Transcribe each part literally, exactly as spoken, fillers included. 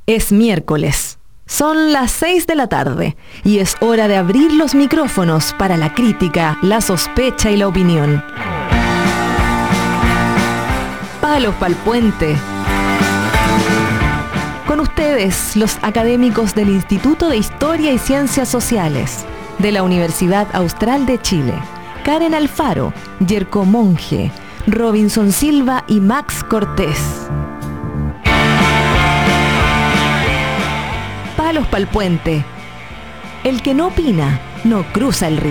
Es miércoles. Son las seis de la tarde y es hora de abrir los micrófonos para la crítica, la sospecha y la opinión. Palos pa'l puente. Con ustedes, los académicos del Instituto de Historia y Ciencias Sociales de la Universidad Austral de Chile, Karen Alfaro, Yerko Monge, Robinson Silva y Max Cortés. Palos pa'l puente. El que no opina, no cruza el río.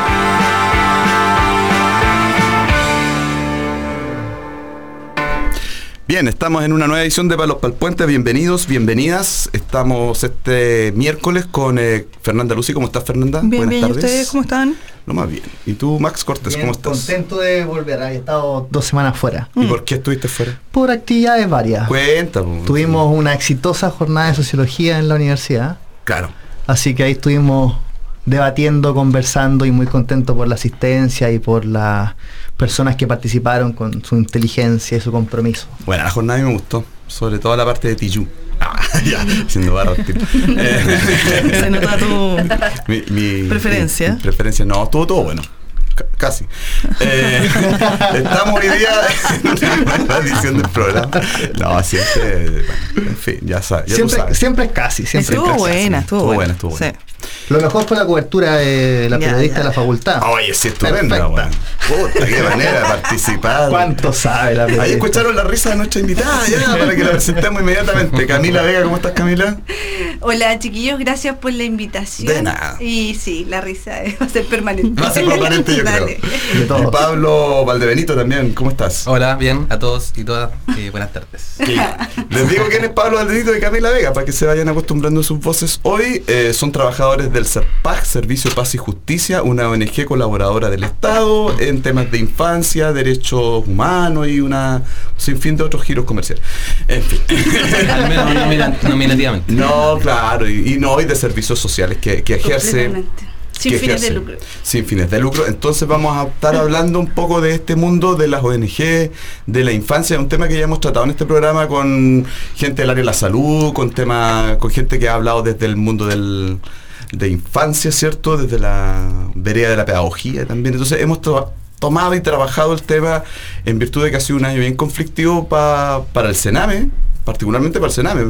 Bien, estamos en una nueva edición de Palos pa'l Puente. Bienvenidos, bienvenidas. Estamos este miércoles con eh, Fernanda Lucy. ¿Cómo estás, Fernanda? Bien, Buenas bien. tardes. ¿Y ustedes cómo están? Lo más bien. ¿Y tú, Max Cortés, bien, cómo estás? Contento de volver. Había estado dos semanas fuera. ¿Y mm. por qué estuviste fuera? Por actividades varias. Cuenta. Tuvimos sí. una exitosa jornada de sociología en la universidad. Claro. Así que ahí estuvimos debatiendo, conversando y muy contento por la asistencia y por las personas que participaron con su inteligencia y su compromiso. Bueno, la jornada a mí me gustó, sobre todo la parte de Tijú. Ah, ya, siendo barro. eh, Se nota tu mi, mi, preferencia. Mi, mi preferencia, no, estuvo todo bueno. C- casi. Eh, estamos hoy día en la edición del programa. No, siempre, bueno, en fin, ya sabes. Ya siempre, sabes. siempre es casi. Siempre estuvo es casi. buena, estuvo, estuvo buena. buena, estuvo buena. Sí. Lo mejor fue la cobertura de la Ya, periodista ya. de la facultad. Oye, sí, estupenda, Perfecta. bueno. Puta, qué manera de participar. ¿Cuánto sabe la periodista? Ahí escucharon la risa de nuestra invitada, ya, para que la presentemos inmediatamente. Camila Vega, ¿cómo estás, Camila? Hola, chiquillos, gracias por la invitación. De nada. Y sí, la risa va a ser permanente. Va a ser permanente, yo creo. Dale. De todos. Y Pablo Valdebenito también, ¿cómo estás? Hola, bien, a todos y todas, y buenas tardes. Sí. Les digo quién es Pablo Valdebenito y Camila Vega, para que se vayan acostumbrando a sus voces hoy. Eh, son trabajadores del SERPAC, Servicio Paz y Justicia, una O N G colaboradora del Estado en temas de infancia, derechos humanos y una sinfín de otros giros comerciales. En fin. Al menos nomina- nominativamente. No, claro, y, y no, y de servicios sociales que, que ejerce. Completamente. Sin que fines ejerce, de lucro. Sin fines de lucro. Entonces vamos a estar hablando un poco de este mundo de las O N G, de la infancia, un tema que ya hemos tratado en este programa con gente del área de la salud, con tema, con gente que ha hablado desde el mundo del, de infancia, ¿cierto? Desde la vereda de la pedagogía también. Entonces hemos tra- tomado y trabajado el tema en virtud de que ha sido un año bien conflictivo pa, para el Sename, particularmente para el Sename,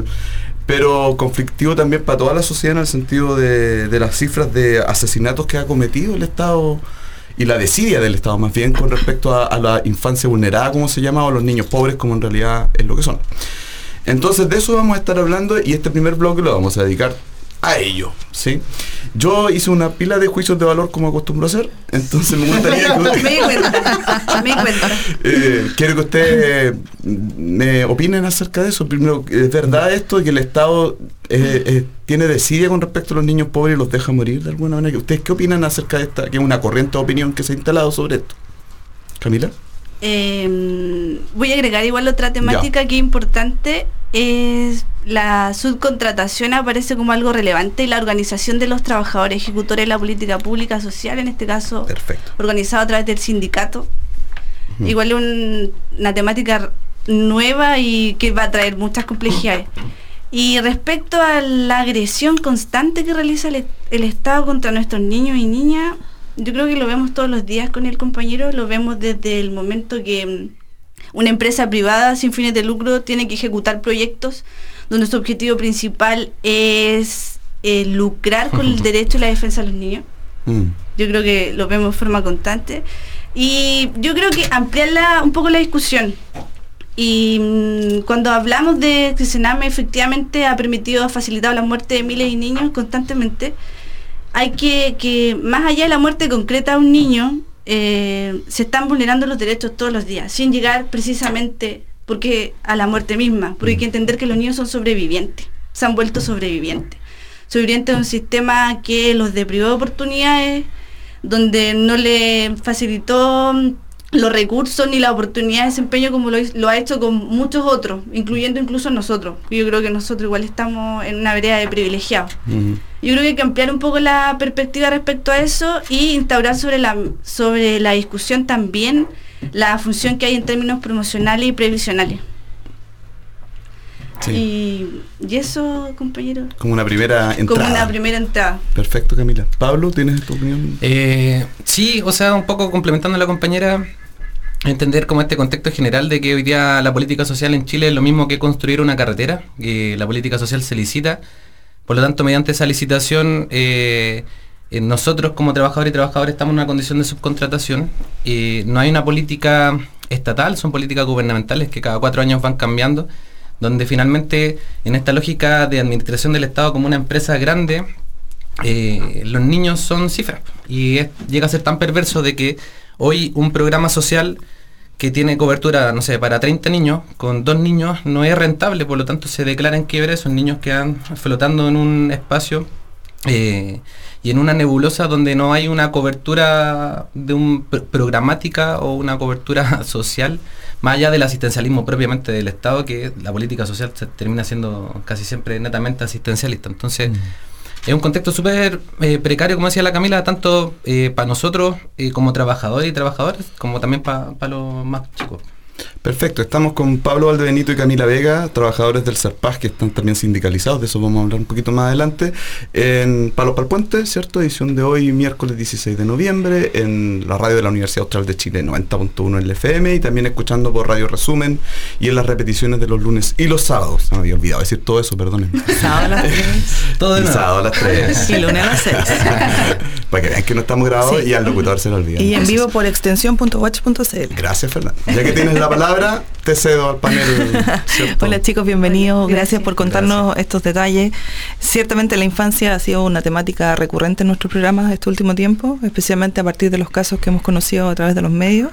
pero conflictivo también para toda la sociedad en el sentido de, de las cifras de asesinatos que ha cometido el Estado y la desidia del Estado más bien con respecto a, a la infancia vulnerada, como se llama, o a los niños pobres, como en realidad es lo que son. Entonces de eso vamos a estar hablando y este primer bloque lo vamos a dedicar a ello, ¿sí? Yo hice una pila de juicios de valor como acostumbro a hacer, entonces me gustaría que... Me di cuenta, me di cuenta. Eh, quiero que ustedes me opinen acerca de eso. Primero, ¿es verdad esto de que el Estado eh, eh, tiene desidia con respecto a los niños pobres y los deja morir de alguna manera? ¿Ustedes qué opinan acerca de esta, que es una corriente de opinión que se ha instalado sobre esto? Camila. Eh, voy a agregar igual otra temática Ya. que es importante, es la subcontratación aparece como algo relevante y la organización de los trabajadores ejecutores de la política pública social, en este caso Perfecto. organizado a través del sindicato. Ujú. Igual es un- una temática nueva y que va a traer muchas complejidades. Y respecto a la agresión constante que realiza el, el Estado contra nuestros niños y niñas, yo creo que lo vemos todos los días con el compañero, lo vemos desde el momento que mm, una empresa privada sin fines de lucro tiene que ejecutar proyectos donde su objetivo principal es eh, lucrar con el derecho y la defensa de los niños. Mm. Yo creo que lo vemos de forma constante. Y yo creo que ampliar la, un poco la discusión. Y mmm, cuando hablamos de que Sename efectivamente ha permitido, ha facilitado la muerte de miles de niños constantemente, hay que, que más allá de la muerte concreta de un niño, eh, se están vulnerando los derechos todos los días, sin llegar precisamente porque a la muerte misma, porque hay que entender que los niños son sobrevivientes, se han vuelto sobrevivientes. Sobrevivientes de un sistema que los deprivó de oportunidades, donde no le facilitó los recursos ni la oportunidad de desempeño como lo, lo ha hecho con muchos otros, incluyendo incluso nosotros. Yo creo que nosotros igual estamos en una vereda de privilegiados. Mm. Yo creo que hay que ampliar un poco la perspectiva respecto a eso y instaurar sobre la, sobre la discusión también la función que hay en términos promocionales y previsionales. Sí. Y, y eso, compañero. Como una primera entrada. Como una primera entrada. Perfecto, Camila. Pablo, ¿tienes tu opinión? Eh, sí, o sea, un poco complementando a la compañera, entender como este contexto general de que hoy día la política social en Chile es lo mismo que construir una carretera, que la política social se licita, por lo tanto, mediante esa licitación, eh, eh, nosotros como trabajadores y trabajadoras estamos en una condición de subcontratación, eh, no hay una política estatal, son políticas gubernamentales que cada cuatro años van cambiando, donde finalmente en esta lógica de administración del Estado como una empresa grande, eh, los niños son cifras, y es, llega a ser tan perverso de que hoy un programa social que tiene cobertura, no sé, para treinta niños, con dos niños no es rentable, por lo tanto se declara en quiebra, esos niños quedan flotando en un espacio eh, y en una nebulosa donde no hay una cobertura de un pr- programática o una cobertura social, más allá del asistencialismo propiamente del Estado, que la política social se termina siendo casi siempre netamente asistencialista. Entonces, mm. es un contexto súper eh, precario, como decía la Camila, tanto eh, para nosotros eh, como trabajadores y trabajadoras, como también para pa los más chicos. Perfecto, estamos con Pablo Valdebenito y Camila Vega, trabajadores del Serpaz que están también sindicalizados, de eso vamos a hablar un poquito más adelante, en Palos Pal Puente, ¿cierto? Edición de hoy, miércoles dieciséis de noviembre, en la radio de la Universidad Austral de Chile, noventa punto uno en el F M, y también escuchando por Radio Resumen y en las repeticiones de los lunes y los sábados. Me había olvidado decir todo eso, perdonen. Sábado a las tres. Todo de nuevo. Sábado a las tres. Y lunes a las seis. Para que vean que no estamos grabados, Sí. y al locutor se lo olvida. Y en Entonces, vivo por extensión punto watch punto c l. gracias, Fernando. Ya que tienes la palabra, te cedo al panel, ¿cierto? Hola chicos, bienvenidos. Gracias. Gracias por contarnos Gracias. estos detalles. Ciertamente la infancia ha sido una temática recurrente en nuestros programas este último tiempo, especialmente a partir de los casos que hemos conocido a través de los medios.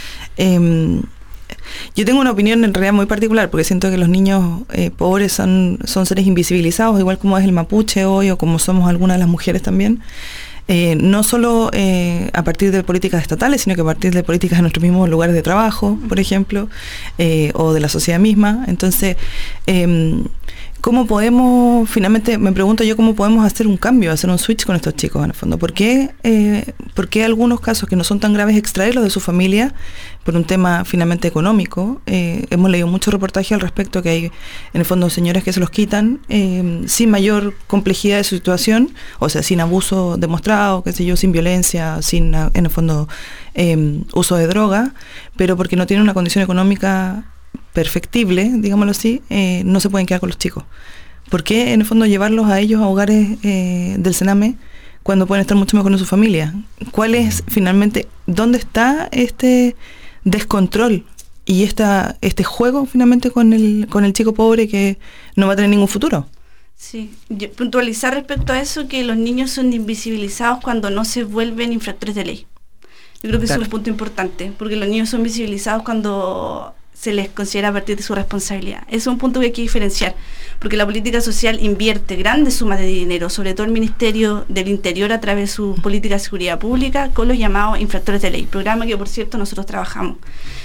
Eh, yo tengo una opinión en realidad muy particular, porque siento que los niños eh, pobres son, son seres invisibilizados, igual como es el mapuche hoy, o como somos algunas de las mujeres también. Eh, no solo eh, a partir de políticas estatales, sino que a partir de políticas en nuestros mismos lugares de trabajo, por ejemplo, eh, o de la sociedad misma. Entonces, eh, ¿cómo podemos, finalmente me pregunto yo, cómo podemos hacer un cambio, hacer un switch con estos chicos en el fondo? ¿Por qué, eh, ¿por qué algunos casos que no son tan graves extraerlos de su familia por un tema finalmente económico? Eh, hemos leído muchos reportajes al respecto, que hay en el fondo señores que se los quitan eh, sin mayor complejidad de su situación, o sea, sin abuso demostrado, qué sé yo, sin violencia, sin en el fondo eh, uso de droga, pero porque no tienen una condición económica perfectible, digámoslo así, eh, no se pueden quedar con los chicos. ¿Por qué en el fondo llevarlos a ellos a hogares eh, del Sename cuando pueden estar mucho mejor en su familia? ¿Cuál es finalmente, dónde está este descontrol y esta, este juego finalmente con el, con el chico pobre que no va a tener ningún futuro? Sí, yo, puntualizar respecto a eso, que los niños son invisibilizados cuando no se vuelven infractores de ley. Yo creo que Claro. eso es un punto importante, porque los niños son visibilizados cuando se les considera a partir de su responsabilidad. Ese es un punto que hay que diferenciar, porque la política social invierte grandes sumas de dinero, sobre todo el Ministerio del Interior a través de su política de seguridad pública, con los llamados infractores de ley, programa que por cierto nosotros trabajamos.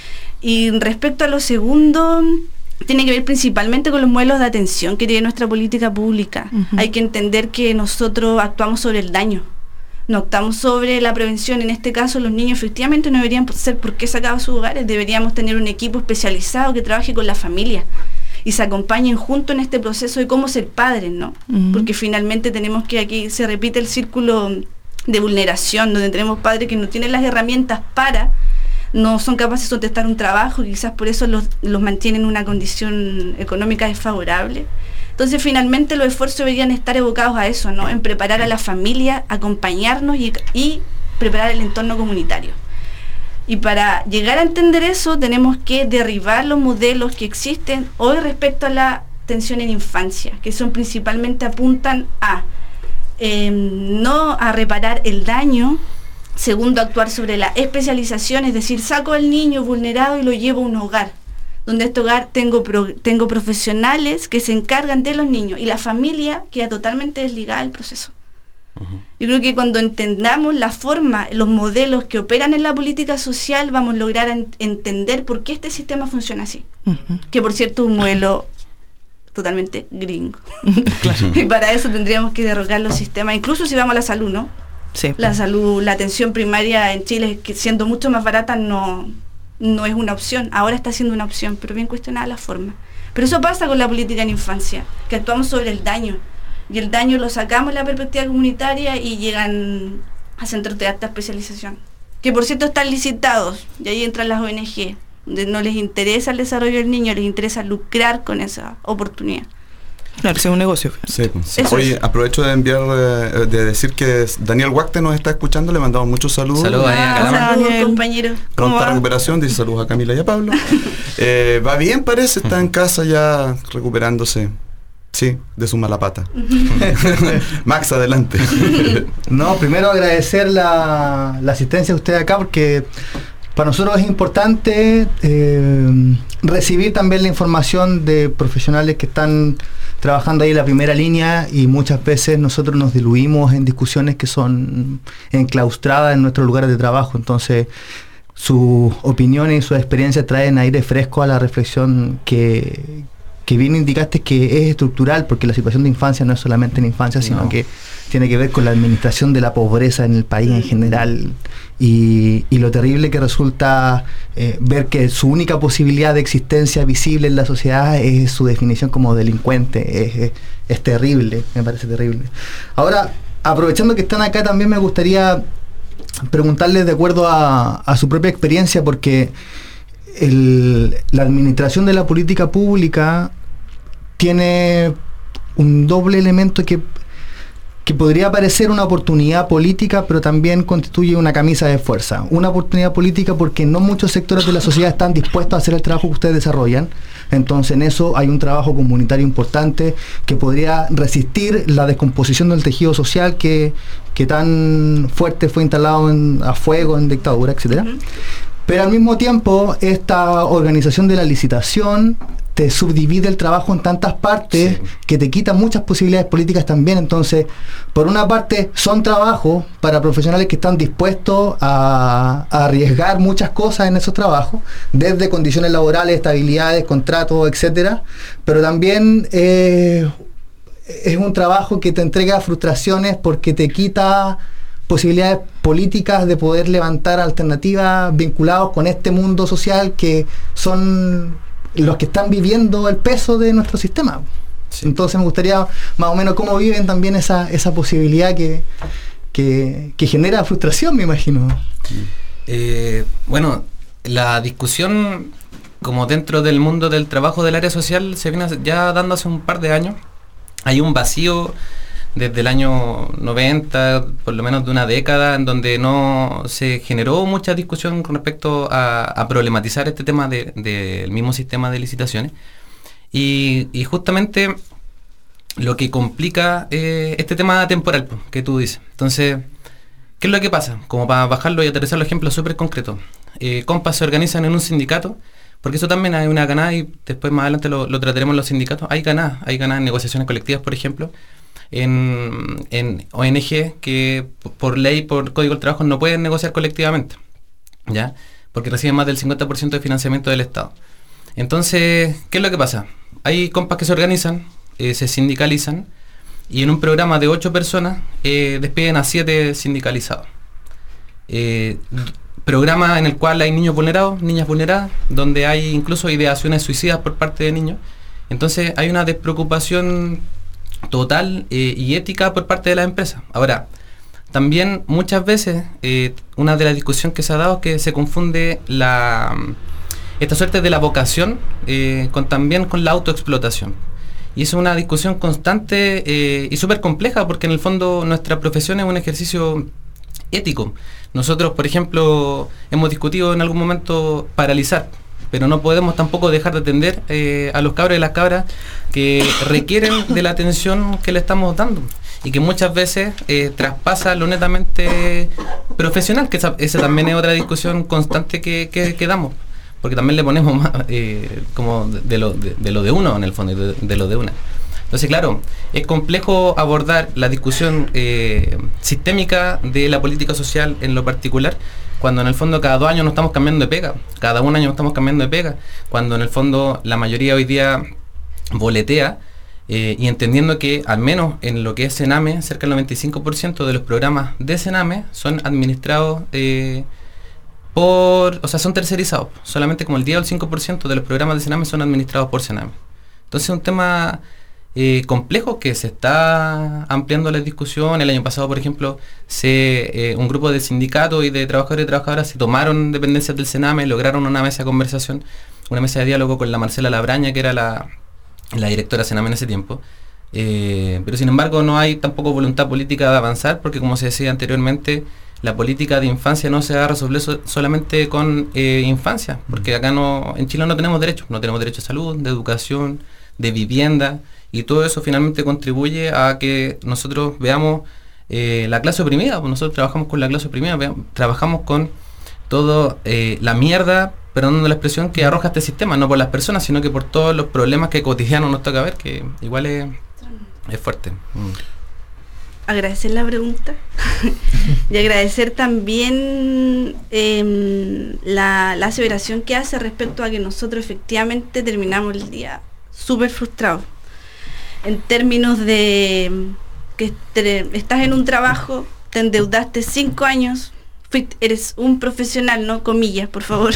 Y respecto a lo segundo, tiene que ver principalmente con los modelos de atención que tiene nuestra política pública. Uh-huh. Hay que entender que nosotros actuamos sobre el daño, no optamos sobre la prevención. En este caso, los niños efectivamente no deberían ser por qué sacados de sus hogares. Deberíamos tener un equipo especializado que trabaje con la familia y se acompañen juntos en este proceso de cómo ser padres, ¿no? Uh-huh. Porque finalmente tenemos que, aquí se repite el círculo de vulneración, donde tenemos padres que no tienen las herramientas para, no son capaces de sostener un trabajo, y quizás por eso los, los mantienen en una condición económica desfavorable. Entonces, finalmente, los esfuerzos deberían estar evocados a eso, ¿no? En preparar a la familia, acompañarnos y, y preparar el entorno comunitario. Y para llegar a entender eso, tenemos que derribar los modelos que existen hoy respecto a la atención en infancia, que son principalmente apuntan a eh, no a reparar el daño. Segundo, actuar sobre la especialización, es decir, saco al niño vulnerado y lo llevo a un hogar, donde este hogar tengo, pro, tengo profesionales que se encargan de los niños y la familia queda totalmente desligada del proceso. Uh-huh. Yo creo que cuando entendamos la forma, los modelos que operan en la política social, vamos a lograr en, entender por qué este sistema funciona así. Uh-huh. Que por cierto es un modelo totalmente gringo. Claro. Y para eso tendríamos que derrocar los sistemas, incluso si vamos a la salud, ¿no? Sí. La salud, la atención primaria en Chile, que siendo mucho más barata, no, no es una opción. Ahora está siendo una opción, pero bien cuestionada la forma. Pero eso pasa con la política en infancia, que actuamos sobre el daño, y el daño lo sacamos de la perspectiva comunitaria y llegan a centros de alta especialización, que por cierto están licitados, y ahí entran las O N G, donde no les interesa el desarrollo del niño, les interesa lucrar con esa oportunidad. Claro, es un negocio. Sí, sí. Eso Oye, es. aprovecho de enviar, eh, de decir que Daniel Huacte nos está escuchando, le mandamos muchos saludos. Saludos ahí a Ah, Calama. saludos, Daniel. compañero. ¿Cómo Pronta va? recuperación, dice saludos a Camila y a Pablo. Eh, va bien, parece, está en casa ya recuperándose. Sí, de su mala pata. Max, adelante. No, primero agradecer la, la asistencia de ustedes acá, porque para nosotros es importante eh, recibir también la información de profesionales que están trabajando ahí en la primera línea, y muchas veces nosotros nos diluimos en discusiones que son enclaustradas en nuestros lugares de trabajo. Entonces, sus opiniones y sus experiencias traen aire fresco a la reflexión que, que bien indicaste, que es estructural, porque la situación de infancia no es solamente en infancia, sino No. que tiene que ver con la administración de la pobreza en el país en general, y, y lo terrible que resulta eh, ver que su única posibilidad de existencia visible en la sociedad es su definición como delincuente. Es, es, es terrible, me parece terrible. Ahora, aprovechando que están acá, también me gustaría preguntarles de acuerdo a, a su propia experiencia, porque el, la administración de la política pública tiene un doble elemento que, que podría parecer una oportunidad política, pero también constituye una camisa de fuerza. Una oportunidad política porque no muchos sectores de la sociedad están dispuestos a hacer el trabajo que ustedes desarrollan. Entonces, en eso hay un trabajo comunitario importante que podría resistir la descomposición del tejido social que, que tan fuerte fue instalado en, a fuego en dictadura, etcétera. Uh-huh. Pero al mismo tiempo, esta organización de la licitación te subdivide el trabajo en tantas partes, sí, que te quita muchas posibilidades políticas también. Entonces, por una parte, son trabajos para profesionales que están dispuestos a, a arriesgar muchas cosas en esos trabajos, desde condiciones laborales, estabilidades, contratos, etcétera. Pero también eh, es un trabajo que te entrega frustraciones porque te quita posibilidades políticas de poder levantar alternativas vinculadas con este mundo social que son los que están viviendo el peso de nuestro sistema. Sí. Entonces me gustaría más o menos cómo viven también esa, esa posibilidad que, que, que genera frustración, me imagino. Eh, bueno, la discusión como dentro del mundo del trabajo del área social se viene ya dando hace un par de años. Hay un vacío desde el año noventa, por lo menos de una década, en donde no se generó mucha discusión con respecto a, a problematizar este tema del de, de mismo sistema de licitaciones. Y, y justamente lo que complica eh, este tema temporal que tú dices. Entonces, ¿qué es lo que pasa? Como para bajarlo y aterrizar los ejemplos súper concretos. Eh, compas se organizan en un sindicato, porque eso también hay una ganada, y después más adelante lo, lo trataremos en los sindicatos. Hay ganadas, hay ganadas en negociaciones colectivas, por ejemplo, en, en O N G que por ley, por Código del Trabajo, no pueden negociar colectivamente, ¿ya? Porque reciben más del cincuenta por ciento de financiamiento del Estado. Entonces, ¿qué es lo que pasa? Hay compas que se organizan, eh, se sindicalizan, y en un programa de ocho personas eh, despiden a siete sindicalizados. Eh, programa en el cual hay niños vulnerados, niñas vulneradas, donde hay incluso ideaciones suicidas por parte de niños. Entonces hay una despreocupación total eh, y ética por parte de las empresas. Ahora, también muchas veces eh, una de las discusiones que se ha dado es que se confunde la esta suerte de la vocación eh, con también con la autoexplotación. Y es una discusión constante eh, y súper compleja, porque en el fondo nuestra profesión es un ejercicio ético. Nosotros, por ejemplo, hemos discutido en algún momento paralizar, pero no podemos tampoco dejar de atender eh, a los cabros y las cabras que requieren de la atención que le estamos dando, y que muchas veces eh, traspasa lo netamente profesional, que esa, esa también es otra discusión constante que, que, que damos, porque también le ponemos más eh, como de, de, lo, de, de lo de uno en el fondo, de, de lo de una. Entonces, claro, es complejo abordar la discusión eh, sistémica de la política social en lo particular, cuando en el fondo cada dos años nos estamos cambiando de pega, cada un año nos estamos cambiando de pega, cuando en el fondo la mayoría hoy día boletea, eh, y entendiendo que al menos en lo que es Sename, cerca del noventa y cinco por ciento de los programas de Sename son administrados eh, por, o sea, son tercerizados. Solamente como el diez o el cinco por ciento de los programas de Sename son administrados por Sename. Entonces es un tema eh, complejo que se está ampliando la discusión. El año pasado, por ejemplo, se, eh, un grupo de sindicatos y de trabajadores y trabajadoras se tomaron dependencias del Sename, lograron una mesa de conversación, una mesa de diálogo con la Marcela Labraña, que era la, la directora Sename en ese tiempo. Eh, pero sin embargo no hay tampoco voluntad política de avanzar, porque como se decía anteriormente, la política de infancia no se va a resolver so- solamente con eh, infancia, porque acá no, en Chile no tenemos derechos, no tenemos derecho a salud, de educación, de vivienda, y todo eso finalmente contribuye a que nosotros veamos eh, la clase oprimida. Pues nosotros trabajamos con la clase oprimida, veamos, trabajamos con todo eh, la mierda, perdonando la expresión, que arroja este sistema, no por las personas, sino que por todos los problemas que cotidianos nos toca ver, que igual es, es fuerte. Mm. Agradecer la pregunta y agradecer también eh, la, la aseveración que hace respecto a que nosotros efectivamente terminamos el día súper frustrados en términos de que te, estás en un trabajo, te endeudaste cinco años, fuiste, eres un profesional, no comillas, por favor,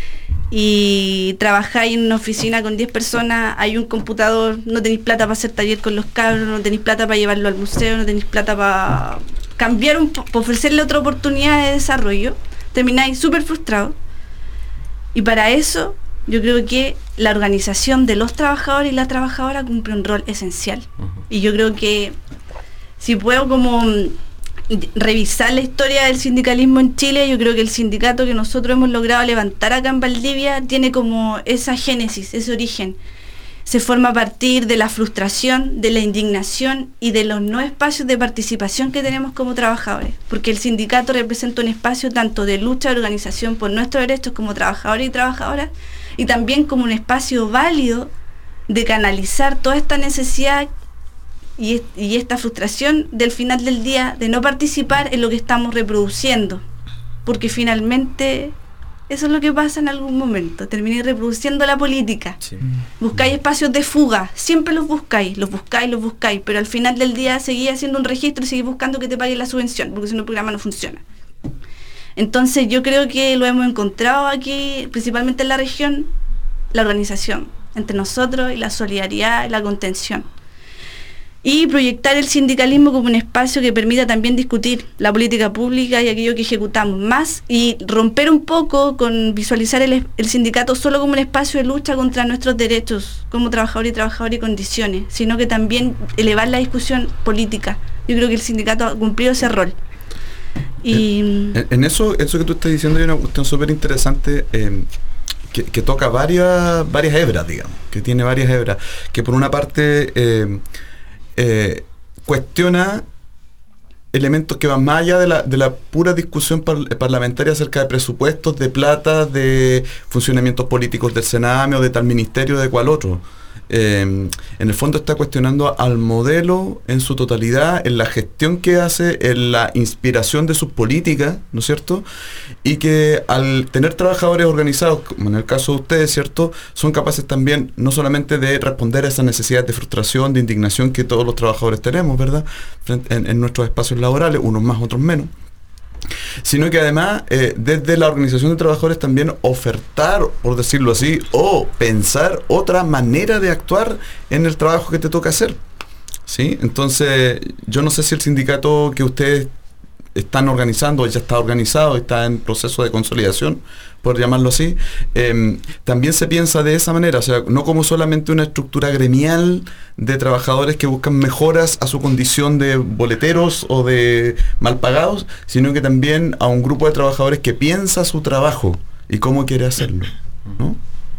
y trabajáis en una oficina con diez personas, hay un computador, no tenéis plata para hacer taller con los cabros, no tenéis plata para llevarlo al museo, no tenéis plata para cambiar, un, para ofrecerle otra oportunidad de desarrollo, termináis súper frustrados. Y para eso yo creo que la organización de los trabajadores y la trabajadora cumple un rol esencial. Uh-huh. Y yo creo que si puedo como revisar la historia del sindicalismo en Chile, yo creo que el sindicato que nosotros hemos logrado levantar acá en Valdivia tiene como esa génesis, ese origen. Se forma a partir de la frustración, de la indignación y de los no espacios de participación que tenemos como trabajadores, porque el sindicato representa un espacio tanto de lucha de organización por nuestros derechos como trabajadores y trabajadoras, y también como un espacio válido de canalizar toda esta necesidad Y, y esta frustración del final del día de no participar en lo que estamos reproduciendo, porque finalmente eso es lo que pasa en algún momento, termináis reproduciendo la política. Sí. Buscáis espacios de fuga, siempre los buscáis, los buscáis, los buscáis, pero al final del día seguís haciendo un registro y seguís buscando que te paguen la subvención, porque si no el programa no funciona. Entonces yo creo que lo hemos encontrado aquí, principalmente en la región, la organización entre nosotros y la solidaridad y la contención. Y proyectar el sindicalismo como un espacio que permita también discutir la política pública y aquello que ejecutamos más, y romper un poco con visualizar el, el sindicato solo como un espacio de lucha contra nuestros derechos como trabajadores y trabajadoras y condiciones, sino que también elevar la discusión política. Yo creo que el sindicato ha cumplido ese rol. Y en, en eso, eso que tú estás diciendo hay una cuestión súper interesante eh, que, que toca varias, varias hebras, digamos, que tiene varias hebras, que por una parte eh, Eh, cuestiona elementos que van más allá de la, de la pura discusión par, parlamentaria acerca de presupuestos, de plata, de funcionamientos políticos del Sename o de tal ministerio, de cual otro. Eh, en el fondo está cuestionando al modelo en su totalidad, en la gestión que hace, en la inspiración de sus políticas, ¿no es cierto? Y que al tener trabajadores organizados, como en el caso de ustedes, ¿cierto?, son capaces también no solamente de responder a esas necesidades de frustración, de indignación que todos los trabajadores tenemos, ¿verdad?, en, en nuestros espacios laborales, unos más, otros menos, sino que además eh, desde la organización de trabajadores también ofertar, por decirlo así, o pensar otra manera de actuar en el trabajo que te toca hacer, ¿sí? Entonces yo no sé si el sindicato que ustedes están organizando, ya está organizado, está en proceso de consolidación, por llamarlo así, eh, también se piensa de esa manera, o sea, no como solamente una estructura gremial de trabajadores que buscan mejoras a su condición de boleteros o de mal pagados, sino que también a un grupo de trabajadores que piensa su trabajo y cómo quiere hacerlo, ¿no?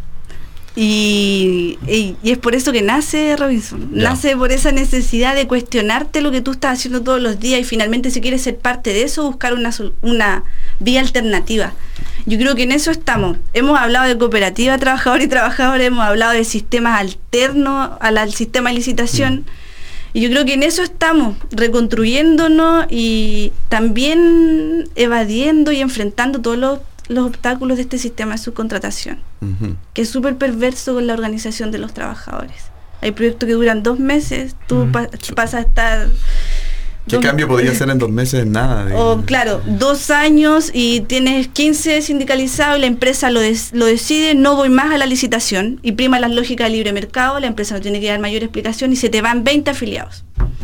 Y, y, y es por eso que nace Robinson, ya. Nace por esa necesidad de cuestionarte lo que tú estás haciendo todos los días y finalmente si quieres ser parte de eso, buscar una, una vía alternativa. Yo creo que en eso estamos. Hemos hablado de cooperativa, trabajador y trabajadora, hemos hablado de sistemas alternos al, al sistema de licitación, mm. y yo creo que en eso estamos, reconstruyéndonos y también evadiendo y enfrentando todos los los obstáculos de este sistema de subcontratación, uh-huh. que es súper perverso con la organización de los trabajadores. Hay proyectos que duran dos meses, tú uh-huh. pa- pasas a estar ¿Qué dos, cambio podría hacer en dos meses? Nada. De... O claro, dos años y tienes quince sindicalizados y la empresa lo, des, lo decide, no voy más a la licitación y prima las lógicas de libre mercado, la empresa no tiene que dar mayor explicación y se te van veinte afiliados.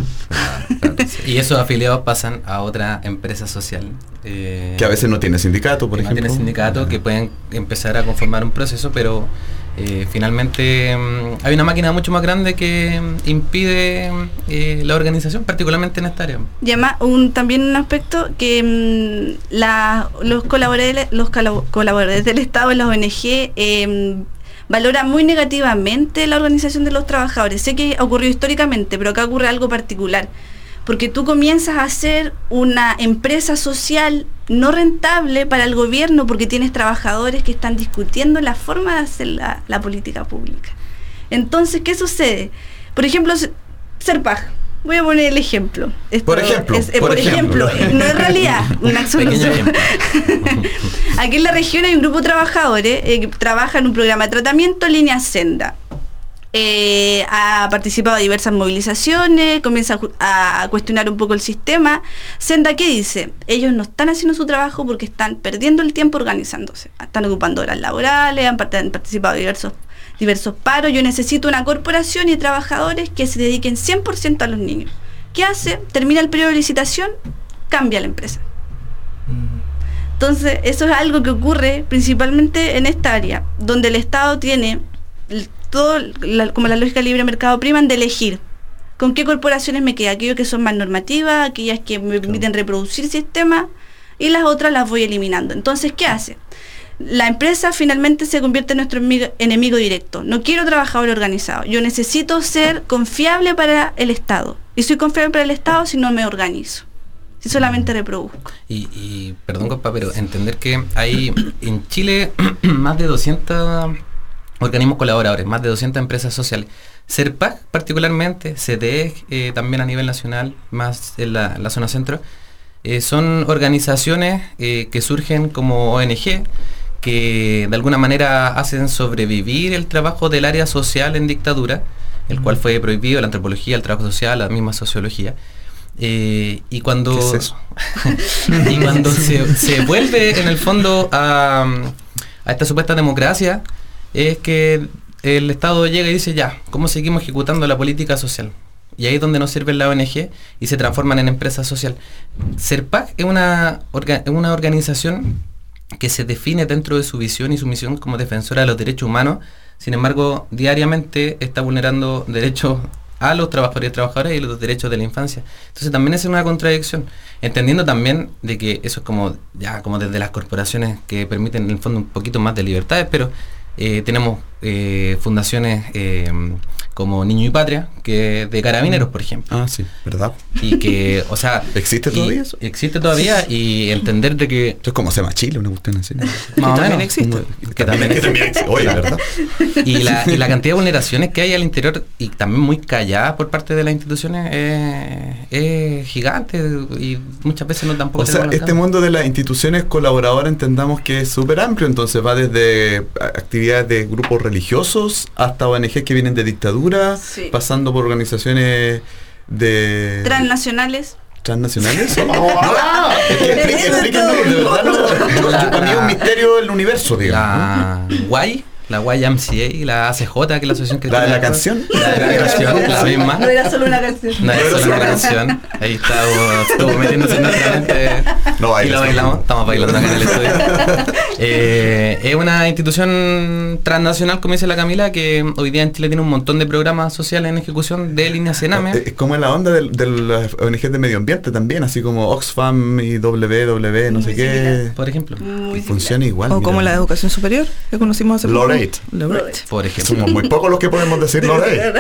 Y esos afiliados pasan a otra empresa social. Eh, que a veces no tiene sindicato, por que ejemplo. No tiene sindicato, que pueden empezar a conformar un proceso, pero eh, finalmente um, hay una máquina mucho más grande que um, impide eh, la organización, particularmente en esta área. Y además, un, también un aspecto que um, la, los, colaboradores, los colaboradores del Estado en las O N G eh, valora muy negativamente la organización de los trabajadores. Sé que ocurrió históricamente, pero acá ocurre algo particular. Porque tú comienzas a ser una empresa social no rentable para el gobierno porque tienes trabajadores que están discutiendo la forma de hacer la, la política pública. Entonces, ¿qué sucede? Por ejemplo, Serpaj. Voy a poner el ejemplo. Esto por ejemplo, es, eh, por por ejemplo, ejemplo. no es realidad, una solución. Aquí en la región hay un grupo de trabajadores eh, que trabaja en un programa de tratamiento Línea Senda. Eh, ha participado en diversas movilizaciones, comienza a, a cuestionar un poco el sistema. Senda, ¿qué dice? Ellos no están haciendo su trabajo porque están perdiendo el tiempo organizándose. Están ocupando horas laborales, han, part- han participado en diversos, diversos paros. Yo necesito una corporación y trabajadores que se dediquen cien por ciento a los niños. ¿Qué hace? Termina el periodo de licitación, cambia la empresa. Entonces, eso es algo que ocurre principalmente en esta área, donde el Estado tiene el, todo, la, como la lógica del libre mercado priman de elegir con qué corporaciones me queda, aquellos que son más normativas, aquellas que me permiten reproducir sistemas, y las otras las voy eliminando. Entonces, ¿qué hace? La empresa finalmente se convierte en nuestro enemigo, enemigo directo. No quiero trabajador organizado. Yo necesito ser confiable para el Estado. Y soy confiable para el Estado si no me organizo, si solamente reproduzco. Y, y perdón, compa, pero entender que hay en Chile más de doscientos organismos colaboradores, más de doscientas empresas sociales. Serpaj particularmente, C D E, eh, también a nivel nacional, más en la, la zona centro, eh, son organizaciones eh, que surgen como O N G, que de alguna manera hacen sobrevivir el trabajo del área social en dictadura, el cual fue prohibido, la antropología, el trabajo social, la misma sociología. Eh, y cuando, ¿qué es eso? y cuando se, se vuelve en el fondo a, a esta supuesta democracia, es que el Estado llega y dice, ya, ¿cómo seguimos ejecutando la política social? Y ahí es donde nos sirve la O N G y se transforman en empresa social. Serpaj es una, orga, una organización que se define dentro de su visión y su misión como defensora de los derechos humanos. Sin embargo, diariamente está vulnerando derechos a los trabajadores y trabajadoras y los derechos de la infancia. Entonces también es una contradicción, entendiendo también de que eso es como ya como desde las corporaciones que permiten en el fondo un poquito más de libertades, pero eh, tenemos eh, fundaciones eh, como Niño y Patria, que de carabineros, por ejemplo. Ah, sí, ¿verdad? Y que, o sea... ¿Existe todavía eso? Existe todavía y entender de que... Esto es como se llama Chile, una cuestión así, ¿no? Más o también menos. existe. Como, que también existe. Oye, ¿verdad? Y la, y la cantidad de vulneraciones que hay al interior y también muy calladas por parte de las instituciones es, es gigante y muchas veces no tampoco... O sea, este mundo de las instituciones colaboradoras entendamos que es súper amplio, entonces va desde actividades de grupos religiosos hasta O N G que vienen de dictadura, Sí. pasando por organizaciones de... Transnacionales. ¿Transnacionales? No, es que explique- explíquenlo, de verdad, no. Yo, yo, para mí es un misterio del universo, digamos. La Guay, la Guay M C A, la A C J, que es la asociación que... ¿La de la canción? La de la canción, la misma. No era solo una canción. No es solo una canción. Ahí está, estuvo metiéndose en nuestra mente. No Y bailes. lo bailamos, estamos bailando acá en el estudio. Eh, es una institución transnacional, como dice la Camila, que hoy día en Chile tiene un montón de programas sociales en ejecución de línea Sename. Es como en la onda de, de las O N G de medio ambiente también, así como Oxfam y W W, no Muy sé qué. similar. Por ejemplo. Muy Funciona igual. O como mira. la educación superior que conocimos hace poco. Lorate. Lorate. Por ejemplo. Somos muy pocos los que podemos decir Lorate.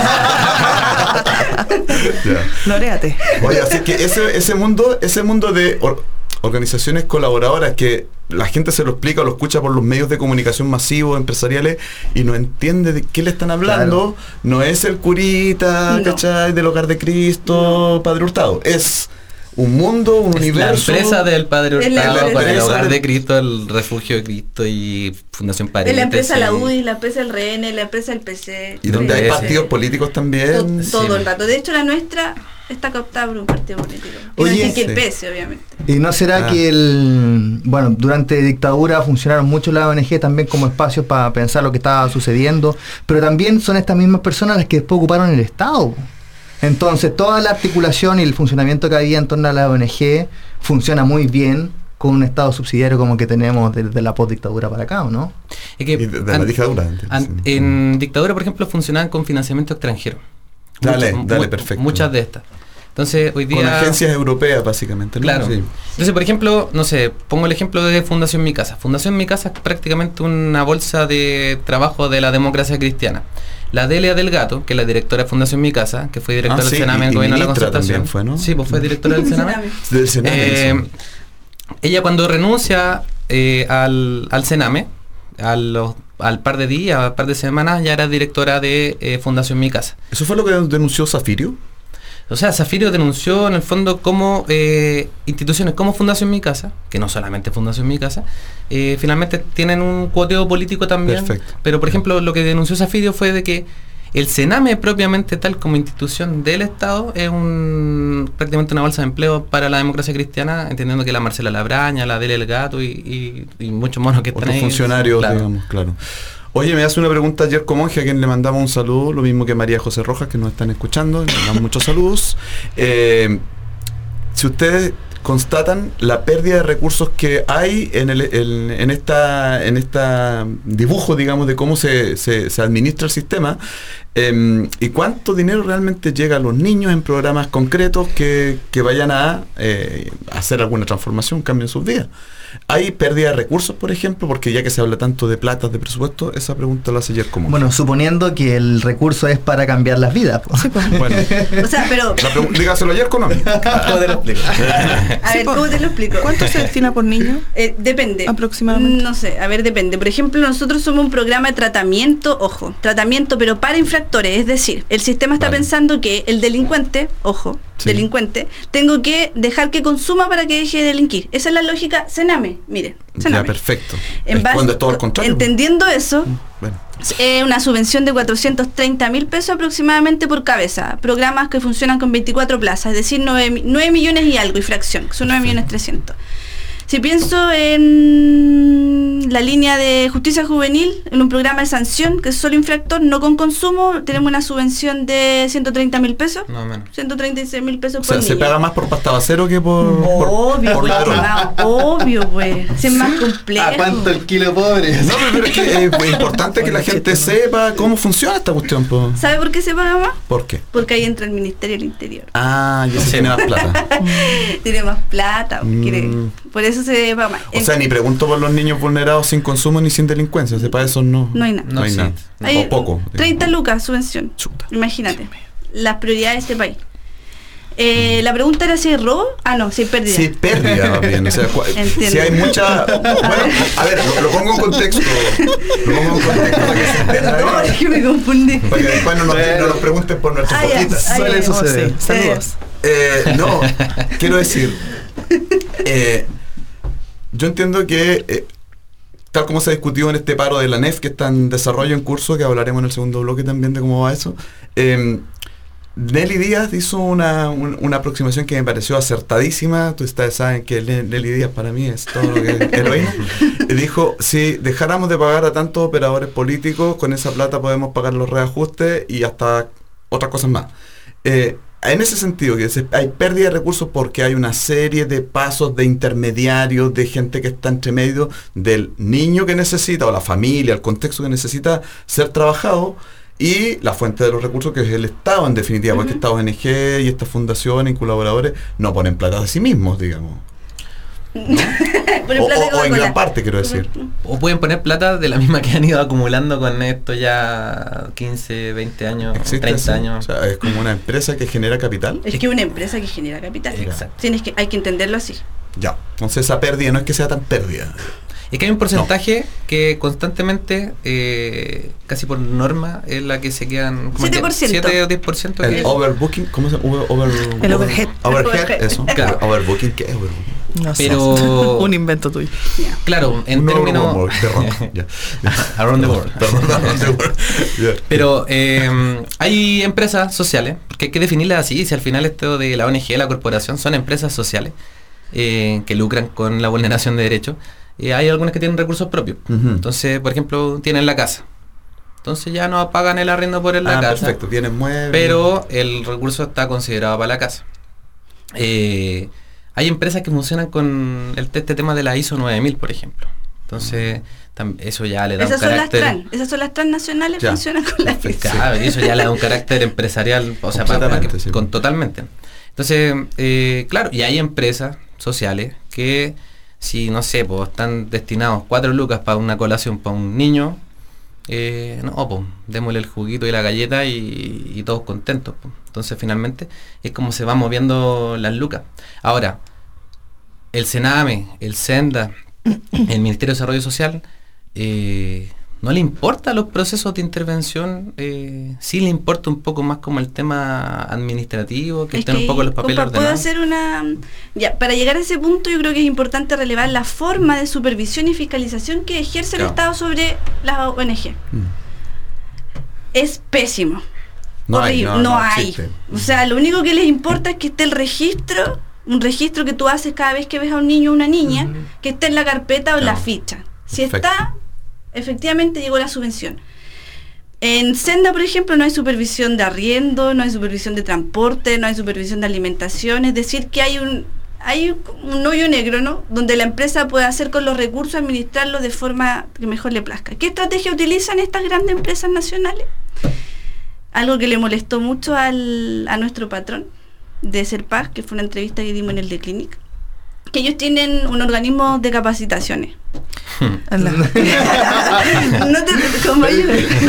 Ya. Loréate. Oye, así que ese, ese mundo, ese mundo de or- organizaciones colaboradoras que la gente se lo explica o lo escucha por los medios de comunicación masivos, empresariales, y no entiende de qué le están hablando, no es el curita, No. ¿cachai? Del Hogar de Cristo, Padre Hurtado. Es un mundo, un Es la universo. empresa del Padre Es la Hurtado, con el empresa Hogar de- de Cristo, el Refugio de Cristo y Fundación Es Parientes. la empresa la y- U D I, la empresa del R N, la empresa del P C. Y donde hay Sí, partidos sí. políticos también. To- todo Sí. el rato. De hecho, la nuestra está cooptada por un partido político. Oye, Oye, que sí. pese, obviamente. ¿Y no será Ah. que el bueno durante dictadura funcionaron mucho las O N G también como espacios para pensar lo que estaba sucediendo, pero también son estas mismas personas las que después ocuparon el Estado? Entonces toda la articulación y el funcionamiento que había en torno a la O N G funciona muy bien con un Estado subsidiario como que tenemos desde la postdictadura para acá, ¿o no? Es que Y de, de la an- dictadura. an- sí. en dictadura, por ejemplo, funcionaban con financiamiento extranjero. Dale, Muchas- dale, mu- perfecto. Muchas de estas. Entonces, hoy día... Con agencias europeas, básicamente, ¿no? Claro. Sí. Entonces, por ejemplo, no sé, pongo el ejemplo de Fundación Mi Casa. Fundación Mi Casa es prácticamente una bolsa de trabajo de la democracia cristiana. La Delia del Gato, que es la directora de Fundación Mi Casa, que fue directora Ah, del sí, Sename y- en el y gobierno de la ministra concertación. también fue, ¿no? Sí, pues fue directora del Sename. Del Sename. Eh, eso. ella cuando renuncia eh, al, al Sename, a los- al par de días, al par de semanas, ya era directora de eh, Fundación Mi Casa. ¿Eso fue lo que denunció Zafirio? O sea, Zafirio denunció en el fondo como eh, instituciones como Fundación Mi Casa, que no solamente Fundación Mi Casa, eh, finalmente tienen un cuoteo político también. Perfecto. Pero, por ejemplo, lo que denunció Zafirio fue de que el Sename propiamente tal como institución del Estado es un prácticamente una bolsa de empleo para la democracia cristiana, entendiendo que la Marcela Labraña, la Delia del Gato y, y, y muchos monos que están Otros ahí. funcionarios, Claro. digamos, claro. Oye, me hace una pregunta Yerko Monge, a quien le mandamos un saludo, lo mismo que María José Rojas, que nos están escuchando, le mandamos muchos saludos. Eh, si ustedes constatan la pérdida de recursos que hay en el en, en esta en esta dibujo, digamos, de cómo se, se, se administra el sistema, eh, y cuánto dinero realmente llega a los niños en programas concretos que, que vayan a eh, hacer alguna transformación, cambio en sus vidas. ¿Hay pérdida de recursos, por ejemplo? Porque ya que se habla tanto de plata, de presupuesto, esa pregunta la hace Yerko Monge. Bueno, suponiendo que el recurso es para cambiar las vidas. po. Bueno, O sea, pero, la pregun- dígaselo a Yerko, ¿no? ¿Cómo te lo explico? a Sí, ver, po. ¿cómo te lo explico? ¿Cuánto se destina por niño? Eh, depende. Aproximadamente. No sé, a ver, depende. Por ejemplo, nosotros somos un programa de tratamiento, ojo, tratamiento pero para infractores. Es decir, el sistema está Vale. pensando que el delincuente, ojo, Sí. delincuente, tengo que dejar que consuma para que deje de delinquir. Esa es la lógica Sename, miren. Ya, Sename. perfecto. En Es base- cuando es todo al contrario. Entendiendo eso, Bueno, es una subvención de cuatrocientos treinta mil pesos aproximadamente por cabeza. Programas que funcionan con veinticuatro plazas, es decir, nueve millones y algo y fracción, que son nueve millones trescientos. Si pienso en la línea de justicia juvenil, en un programa de sanción, que es solo infractor, no con consumo, tenemos una subvención de ciento treinta mil pesos. No, menos. ciento treinta y seis mil pesos o sea, por se niño. paga más por pasta basero que por, por, Obvio, por pues, ladrón. estimado, obvio, pues. Si es más complejo. ¿A cuánto el kilo pobre? No, pero es que es importante que la gente sepa cómo funciona esta cuestión. Po. ¿Sabe por qué se paga más? ¿Por qué? Porque ahí entra el Ministerio del Interior. Ah, ya se tiene más plata. Tiene más plata, Mm. quiere- por eso se paga más. O En- sea, ni pregunto por los niños vulnerados sin consumo ni sin delincuencia. O sea, para eso no, No hay nada. No hay No nada. existe. Hay O poco. treinta lucas subvención. Chuta. Imagínate. Las prioridades de este país. Eh, la pregunta era si hay robo. Ah, no, si hay pérdida. Sí, pérdida más bien. O sea, cua- Entiendo. si hay mucha. Bueno, a ver, lo, lo pongo en contexto. Lo pongo en contexto para que se entienda. No, es que me confundí. Para que después no nos, no nos pregunten por nuestras Ah, ya. boquitas. Ah, Suele ya. suceder. Oh, sí. Saludos. Eh, no, quiero decir, eh, yo entiendo que, eh, tal como se discutió en este paro de la N E F, que está en desarrollo, en curso, que hablaremos en el segundo bloque también de cómo va eso, eh, Nelly Díaz hizo una, un- una aproximación que me pareció acertadísima. Ustedes saben que Ne- Nelly Díaz para mí es todo lo que es heroína. Y dijo, si dejáramos de pagar a tantos operadores políticos, con esa plata podemos pagar los reajustes y hasta otras cosas más. Eh, en ese sentido, que se- hay pérdida de recursos porque hay una serie de pasos de intermediarios, de gente que está entre medio del niño que necesita, o la familia, el contexto que necesita ser trabajado, y la fuente de los recursos, que es el Estado, en definitiva, porque estas O N G y estas fundaciones y colaboradores no ponen plata de sí mismos, digamos. Por el O, plato de o- o en Coca-Cola. gran parte, quiero decir. O pueden poner plata de la misma que han ido acumulando con esto ya quince, veinte años, ¿Existe treinta eso? años. O sea, es como una empresa que genera capital. Es que es una empresa que genera capital. Exacto. Tienes que, hay que entenderlo así. Ya. Entonces esa pérdida no es que sea tan pérdida. Es que hay un porcentaje que constantemente, eh, casi por norma, es la que se quedan... como siete por ciento. siete o diez por ciento. El que- overbooking, ¿cómo se llama? Over, over- El overhead. Overhead, Overhead. eso. Claro. Overbooking, ¿qué es overbooking? No sé. Pero- Un invento tuyo. Ya. Claro, en Un nuevo términos... rumor de Ron. Ya. Around the world. Around the world. Ya. Pero eh, hay empresas sociales, porque hay que definirlas así, si al final esto de la O N G, la corporación, son empresas sociales eh, que lucran con la vulneración de derechos. Eh, hay algunas que tienen recursos propios. Ujú. Entonces, por ejemplo, tienen la casa. Entonces ya no pagan el arriendo por la Ah, casa. perfecto, tienen muebles. Pero el recurso está considerado para la casa. Eh, hay empresas que funcionan con el, este tema de la I S O nueve mil, por ejemplo. Entonces, tam- eso ya le da Esas un son las carácter... trans, esas son las transnacionales, Ya. funcionan con las Perfecto. Claro, y eso ya le da un carácter empresarial, o sea, para, para que- Completamente, sí. con, totalmente. Entonces, eh, claro, y hay empresas sociales que, si no sé, pues están destinados cuatro lucas para una colación para un niño, eh, no, pues démosle el juguito y la galleta y, y todos contentos. Pues. Entonces, finalmente, es como se van moviendo las lucas. Ahora, el Sename, el Senda, el Ministerio de Desarrollo Social, eh, no le importa los procesos de intervención, eh, sí le importa un poco más como el tema administrativo, que Es estén un que, poco los papeles compa, puedo ordenados. hacer una... Ya, para llegar a ese punto yo creo que es importante relevar la forma de supervisión y fiscalización que ejerce Claro. el Estado sobre las O N G. Mm. Es pésimo. No hay, Horrible, no, no no hay. existe. O sea, lo único que les importa es que esté el registro, un registro que tú haces cada vez que ves a un niño o una niña, que esté en la carpeta o en la Claro. ficha. Si Perfecto. está, efectivamente llegó la subvención. En Senda, por ejemplo, no hay supervisión de arriendo, no hay supervisión de transporte, no hay supervisión de alimentación, es decir, que hay un hay un hoyo negro, ¿no? Donde la empresa puede hacer con los recursos, administrarlos de forma que mejor le plazca. ¿Qué estrategia utilizan estas grandes empresas nacionales? Algo que le molestó mucho al, a nuestro patrón de Serpaz, que fue una entrevista que dimos en el The Clinic, que ellos tienen un organismo de capacitaciones. En la- No te, como yo-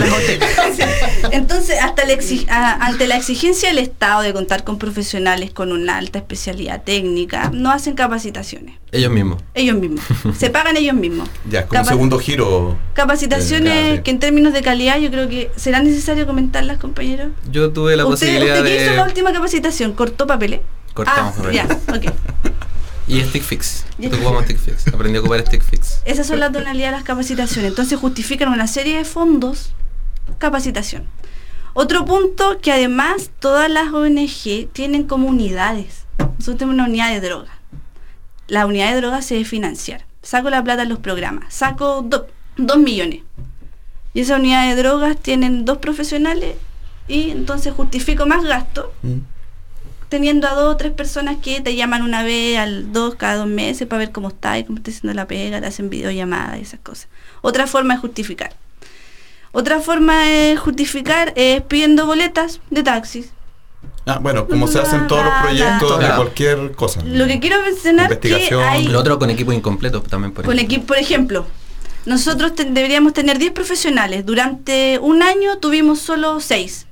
Entonces, hasta la exig- a- ante la exigencia del Estado de contar con profesionales con una alta especialidad técnica, no hacen capacitaciones. Ellos mismos. Ellos mismos. Se pagan ellos mismos. Ya, es como un Capa- segundo giro. Capacitaciones Eh, claro, sí. que en términos de calidad yo creo que será necesario comentarlas, compañeros. Yo tuve la ¿Usted, posibilidad usted qué hizo la de... última capacitación? ¿Cortó papeles? Cortamos ah, papeles. ya, ok. Y Stick Fix. Y Ocupamos Stick Fix. Aprendí a ocupar Stick Fix. Esas son las tonalidades de las capacitaciones. Entonces justifican una serie de fondos, capacitación. Otro punto, que además todas las O N G tienen como unidades. Nosotros tenemos una unidad de droga. La unidad de droga se debe financiar. Saco la plata en los programas. Saco do- dos millones. Y esa unidad de drogas tienen dos profesionales y entonces justifico más gasto Mm. teniendo a dos o tres personas que te llaman una vez, al dos, cada dos meses para ver cómo está y cómo está haciendo la pega, te hacen videollamadas y esas cosas. Otra forma de justificar. Otra forma de justificar es pidiendo boletas de taxis. Ah, bueno, como se hacen todos los proyectos de Claro. cualquier cosa. Lo que quiero mencionar es que Investigación. hay, Lo otro con equipos incompletos también, por con ejemplo. equipo, por ejemplo, nosotros te- deberíamos tener diez profesionales. Durante un año tuvimos solo seis.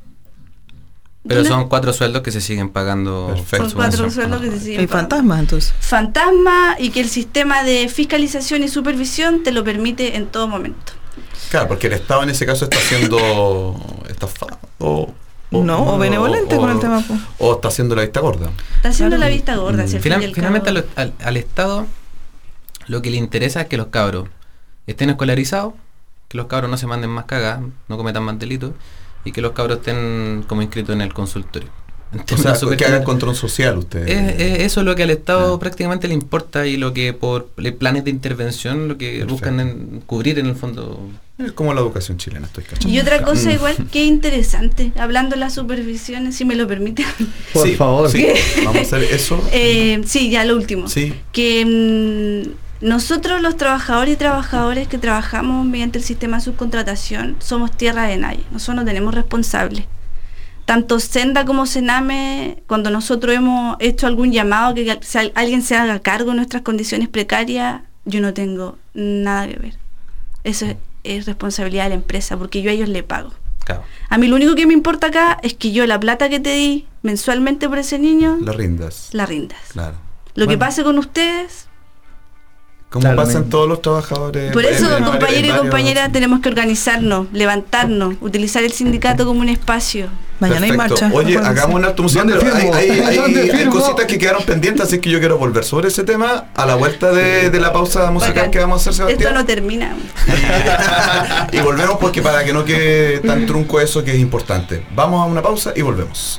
Pero Una- son cuatro sueldos que se siguen pagando. Perfecto. Son cuatro subvención. sueldos que se siguen Hay pagando. fantasmas, entonces. Fantasma, y que el sistema de fiscalización y supervisión te lo permite en todo momento. Claro, porque el Estado en ese caso está haciendo estafado. O, No, o benevolente con el tema, po. O está haciendo la vista gorda. Está haciendo Claro. la vista gorda. si al fin Final- y al finalmente cabo- al, al- al Estado lo que le interesa es que los cabros estén escolarizados, que los cabros no se manden más cagadas, no cometan más delitos y que los cabros estén como inscritos en el consultorio. En O términos sea, súper que hagan generales. control social ustedes. Es- es- eso es lo que al Estado Ah. prácticamente le importa y lo que por le- planes de intervención lo que Perfecto. buscan en cubrir en el fondo. Es como la educación chilena, estoy cachando. Y otra cosa Mm. igual que interesante, hablando de las supervisiones, si me lo permiten. Por Sí, favor. sí, vamos a hacer eso. Eh, sí, ya lo último. Sí. Que mm, nosotros los trabajadores y trabajadores que trabajamos mediante el sistema de subcontratación somos tierra de nadie. Nosotros no tenemos responsables. Tanto Senda como Sename, cuando nosotros hemos hecho algún llamado que se- alguien se haga cargo de nuestras condiciones precarias, yo no tengo nada que ver. Eso es, es responsabilidad de la empresa, porque yo a ellos le pago. Claro. A mí lo único que me importa acá es que yo la plata que te di mensualmente por ese niño, Las rindas. la rindas. Claro. Lo que Bueno, pase con ustedes, como Claro, pasan me- todos los trabajadores. por en- eso, en varios- compañeros y en varios- compañeras, tenemos que organizarnos, levantarnos, utilizar el sindicato como un espacio Mañana hay Perfecto. marcha. Oye, acuérdense. hagamos una acto musical, ¿Dónde pero hay, firmo? hay- hay- ¿Dónde hay firmo? cositas que quedaron pendientes, así que yo quiero volver sobre ese tema a la vuelta de, de la pausa musical Bacán. que vamos a hacer, Esto Sebastián. no termina. Y volvemos porque para que no quede tan trunco eso que es importante. Vamos a una pausa y volvemos.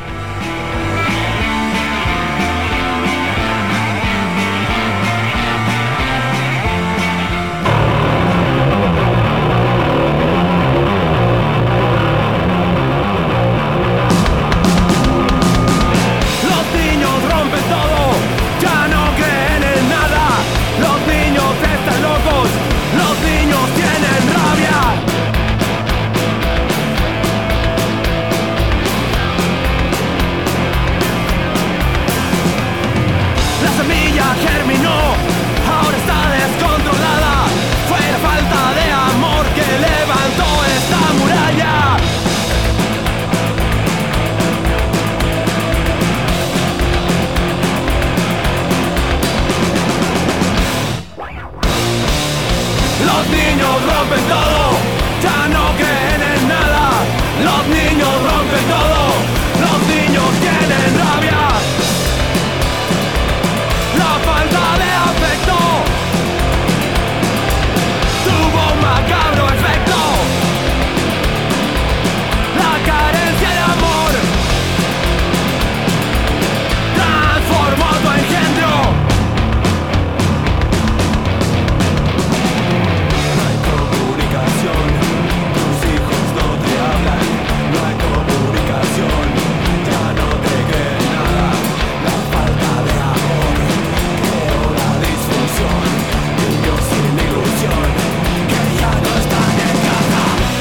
Los niños rompen todo, ya no creen en nada. Los niños están locos, los niños tienen rabia. La semilla germinó, ahora está descontrolada. Fue la falta de amor que levantó esta muralla. Los niños rompen todo, ya no creen en nada. Los niños rompen todo, los niños tienen rabia. La falta de afecto tuvo un macabro efecto. La carencia de amor transformó tu engendro. No hay comunicación, tus hijos no te hablan. No hay comunicación, ya no te creen nada. La falta de amor creó la disfunción. Niños sin ilusión, que ya no están en casa.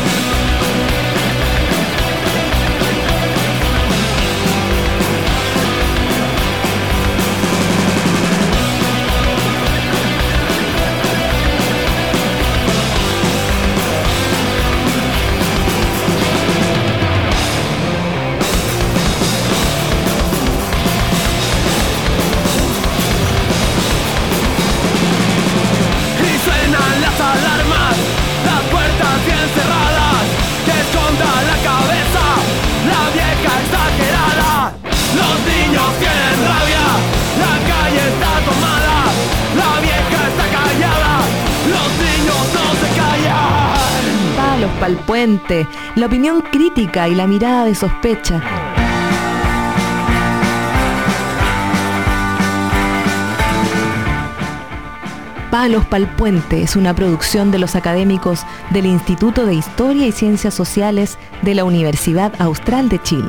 Y suenan las alarmas, las puertas bien cerradas, que esconda la cabeza, la vieja exagerada. Los niños tienen rabia, la calle está tomada, la vieja está callada, los niños no se callan. Palos pa'l puente, la opinión crítica y la mirada de sospecha. Palos pa'l puente es una producción de los académicos del Instituto de Historia y Ciencias Sociales de la Universidad Austral de Chile.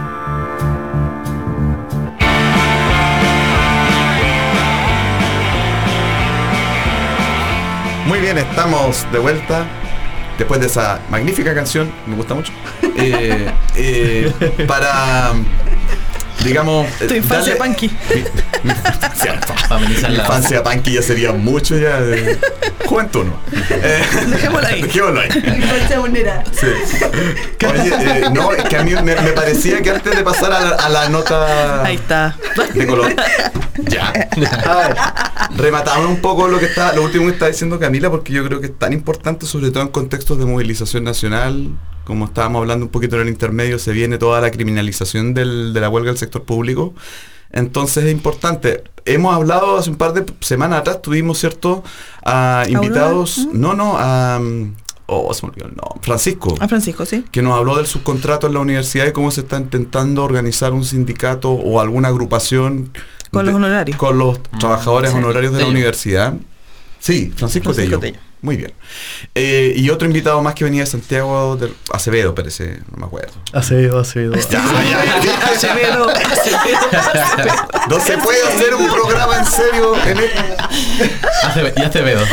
Muy bien, estamos de vuelta después de esa magnífica canción, me gusta mucho. Eh, eh, para, digamos, eh, Tu infancia darle- punky. Mi, mi infancia, Para amenizar mi la infancia punky ya sería mucho ya de juventud, ¿no? Eh, Dejémoslo ahí. Dejémoslo ahí. Infancia vulnerable. Sí. Oye, eh, no, es que a mí me, me parecía que antes de pasar a la, a la nota Ahí está. de color, ya. A ver, rematamos un poco lo que está, lo último que está diciendo Camila, porque yo creo que es tan importante, sobre todo en contextos de movilización nacional, como estábamos hablando un poquito en el intermedio, se viene toda la criminalización del, de la huelga del sector público. Entonces es importante. Hemos hablado hace un par de semanas atrás, tuvimos, ¿cierto?, a invitados, ¿Aurora? no, no, a... Oh, se me olvidó el nombre. Francisco. A Francisco, sí. Que nos habló del subcontrato en la universidad y cómo se está intentando organizar un sindicato o alguna agrupación Con los honorarios. con los trabajadores sí. honorarios de la Tello. universidad. Sí, Francisco, Francisco Tello. Tello. Muy bien. Eh, y otro invitado más que venía de Santiago, de Acevedo, parece, no me acuerdo. Acevedo, Acevedo. Ya, ya, ya. Acevedo, Acevedo. No se puede hacer un programa en serio en el... Ace- y Acevedo.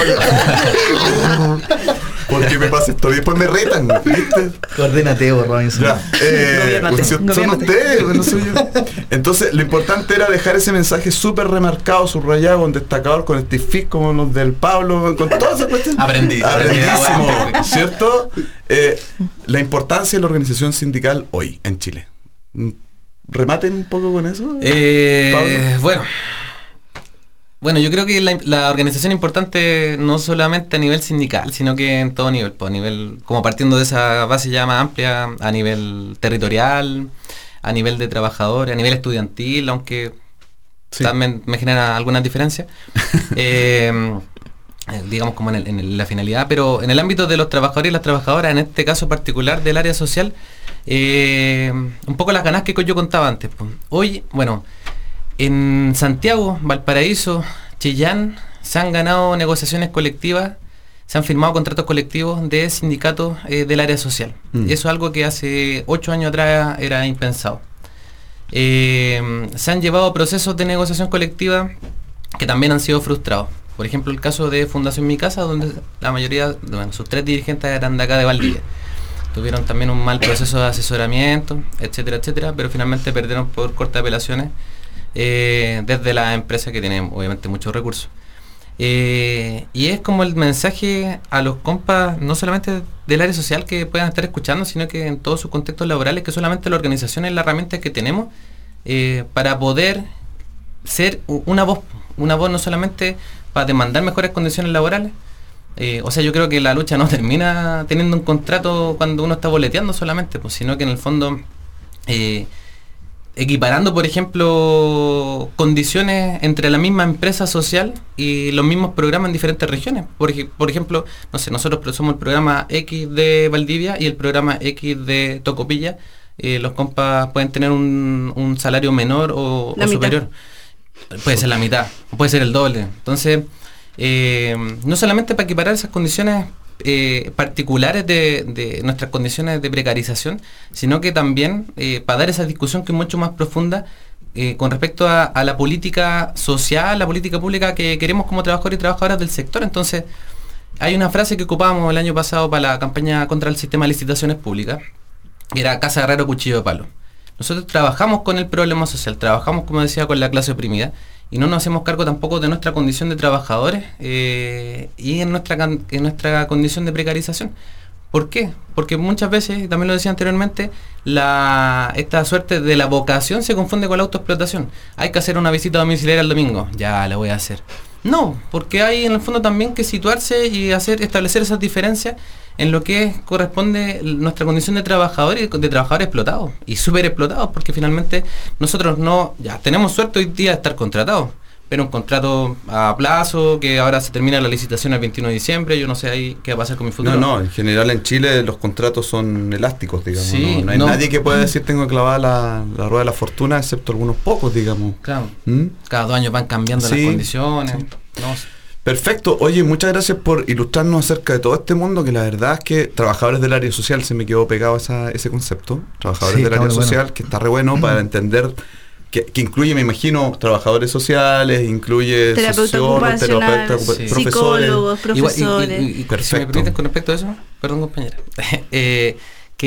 Porque me pasa esto y después me retan, ¿viste? Coordínate, vos, Robinson. Ya, eh, Gobiérnate, son gobiérnate. ustedes, no soy yo. Entonces, lo importante era dejar ese mensaje súper remarcado, subrayado, con destacador, con Steve Fisk, como los del Pablo, con toda esa cuestión. Aprendí, aprendí. Aprendísimo, ¿cierto? Eh, la importancia de la organización sindical hoy en Chile. Mm, Rematen un poco con eso. Eh, Pablo. bueno, Bueno, yo creo que la, la organización es importante no solamente a nivel sindical, sino que en todo nivel, pues a nivel, como partiendo de esa base ya más amplia, a nivel territorial, a nivel de trabajadores, a nivel estudiantil, aunque sí. también me genera algunas diferencias, eh, digamos como en, el, en la finalidad, pero en el ámbito de los trabajadores y las trabajadoras, en este caso particular del área social, eh, un poco las ganas que yo contaba antes. Pues. Hoy, bueno... En Santiago, Valparaíso, Chillán, se han ganado negociaciones colectivas, se han firmado contratos colectivos de sindicatos eh, del área social. Mm. Eso es algo que hace ocho años atrás era impensado. Eh, se han llevado procesos de negociación colectiva que también han sido frustrados. Por ejemplo, el caso de Fundación Mi Casa, donde la mayoría, bueno, sus tres dirigentes eran de acá de Valdivia. Tuvieron también un mal proceso de asesoramiento, etcétera, etcétera, pero finalmente perdieron por cortas apelaciones. Eh, desde la empresa que tiene obviamente muchos recursos eh, y es como el mensaje a los compas no solamente del área social que puedan estar escuchando, sino que en todos sus contextos laborales, que solamente la organización es la herramienta que tenemos eh, para poder ser una voz una voz no solamente para demandar mejores condiciones laborales. Eh, o sea, yo creo que la lucha no termina teniendo un contrato cuando uno está boleteando solamente, pues, sino que en el fondo eh, equiparando, por ejemplo, condiciones entre la misma empresa social y los mismos programas en diferentes regiones. Por, por ejemplo, no sé, nosotros somos el programa X de Valdivia y el programa X de Tocopilla. Eh, los compas pueden tener un, un salario menor o, o superior. Puede ser la mitad, puede ser el doble. Entonces, eh, no solamente para equiparar esas condiciones Eh, particulares de, de nuestras condiciones de precarización, sino que también eh, para dar esa discusión que es mucho más profunda eh, con respecto a, a la política social, la política pública que queremos como trabajadores y trabajadoras del sector. Entonces, hay una frase que ocupábamos el año pasado para la campaña contra el sistema de licitaciones públicas, que era casa de herrero, cuchillo de palo. Nosotros trabajamos con el problema social, trabajamos, como decía, con la clase oprimida, y no nos hacemos cargo tampoco de nuestra condición de trabajadores eh, y en nuestra, en nuestra condición de precarización. ¿Por qué? Porque muchas veces, y también lo decía anteriormente, la, esta suerte de la vocación se confunde con la autoexplotación. Hay que hacer una visita domiciliaria el domingo, ya la voy a hacer. No, porque hay en el fondo también que situarse y hacer establecer esas diferencias en lo que corresponde nuestra condición de trabajadores, de trabajadores explotados y súper explotados, porque finalmente nosotros no, ya tenemos suerte hoy día de estar contratados, pero un contrato a plazo, que ahora se termina la licitación el veintiuno de diciembre, yo no sé ahí qué va a pasar con mi futuro. No, no, en general en Chile los contratos son elásticos, digamos. Sí, no, no hay no. nadie que pueda decir tengo clavada la, la rueda de la fortuna, excepto algunos pocos, digamos. Claro, ¿Mm? Cada dos años van cambiando sí, las condiciones. Sí. No. Perfecto, oye, muchas gracias por ilustrarnos acerca de todo este mundo, que la verdad es que trabajadores del área social, se me quedó pegado esa, ese concepto, trabajadores sí, del área social, bueno. que está re bueno para entender, que, que incluye, me imagino, trabajadores sociales, incluye sociólogos, terapeutas, sí. profesores. Psicólogos, profesores. Igual, y, y, y, Perfecto. Si me permiten con respecto a eso, perdón compañera, eh,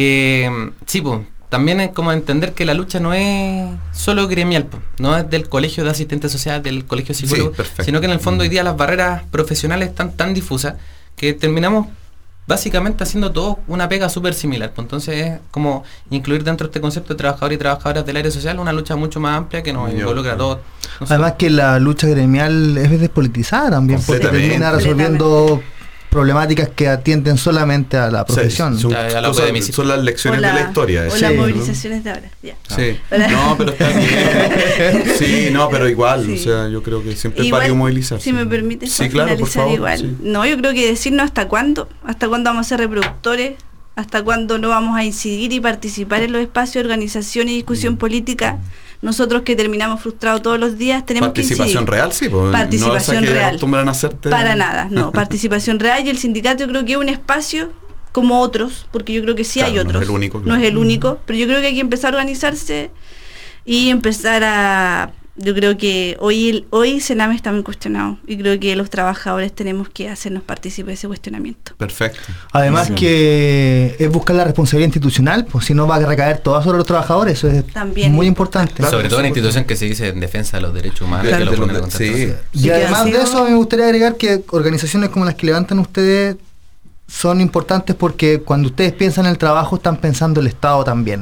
que sí, pues, también es como entender que la lucha no es solo gremial, no es del colegio de asistentes sociales, del colegio psicólogo, sí, sino que en el fondo hoy día las barreras profesionales están tan difusas que terminamos básicamente haciendo todo una pega súper similar. Entonces es como incluir dentro de este concepto de trabajadores y trabajadoras del área social una lucha mucho más amplia que nos involucra a todos. No sé. Además que la lucha gremial es despolitizada también, porque termina resolviendo problemáticas que atienden solamente a la profesión. Sí, son, ya, ya cosas, son las lecciones la, de la historia. O sí, las movilizaciones ¿no? de ahora. Yeah. Sí. No, pero está bien. Sí, no, pero igual, sí. O sea, yo creo que siempre es válido movilizarse. Si me permites sí, claro, finalizar por favor, igual. Sí. No, yo creo que decirnos hasta cuándo, hasta cuándo vamos a ser reproductores, hasta cuándo no vamos a incidir y participar en los espacios de organización y discusión mm. política. Nosotros que terminamos frustrados todos los días tenemos participación que real, sí, pues, participación no esa que real. acostumbran a hacerte. Para nada, no, participación real, y el sindicato yo creo que es un espacio como otros, porque yo creo que sí claro, hay otros. No es el único. Claro. No es el único, pero yo creo que hay que empezar a organizarse y empezar a yo creo que hoy hoy Sename está muy cuestionado y creo que los trabajadores tenemos que hacernos partícipes de ese cuestionamiento. Perfecto. Además sí. que es buscar la responsabilidad institucional, pues si no va a recaer todo sobre los trabajadores, eso es También muy importante. Claro, sobre todo en una institución que se dice en defensa de los derechos humanos, claro, que lo ponen en sí. Y además de eso me gustaría agregar que organizaciones como las que levantan ustedes son importantes porque cuando ustedes piensan en el trabajo están pensando el Estado también.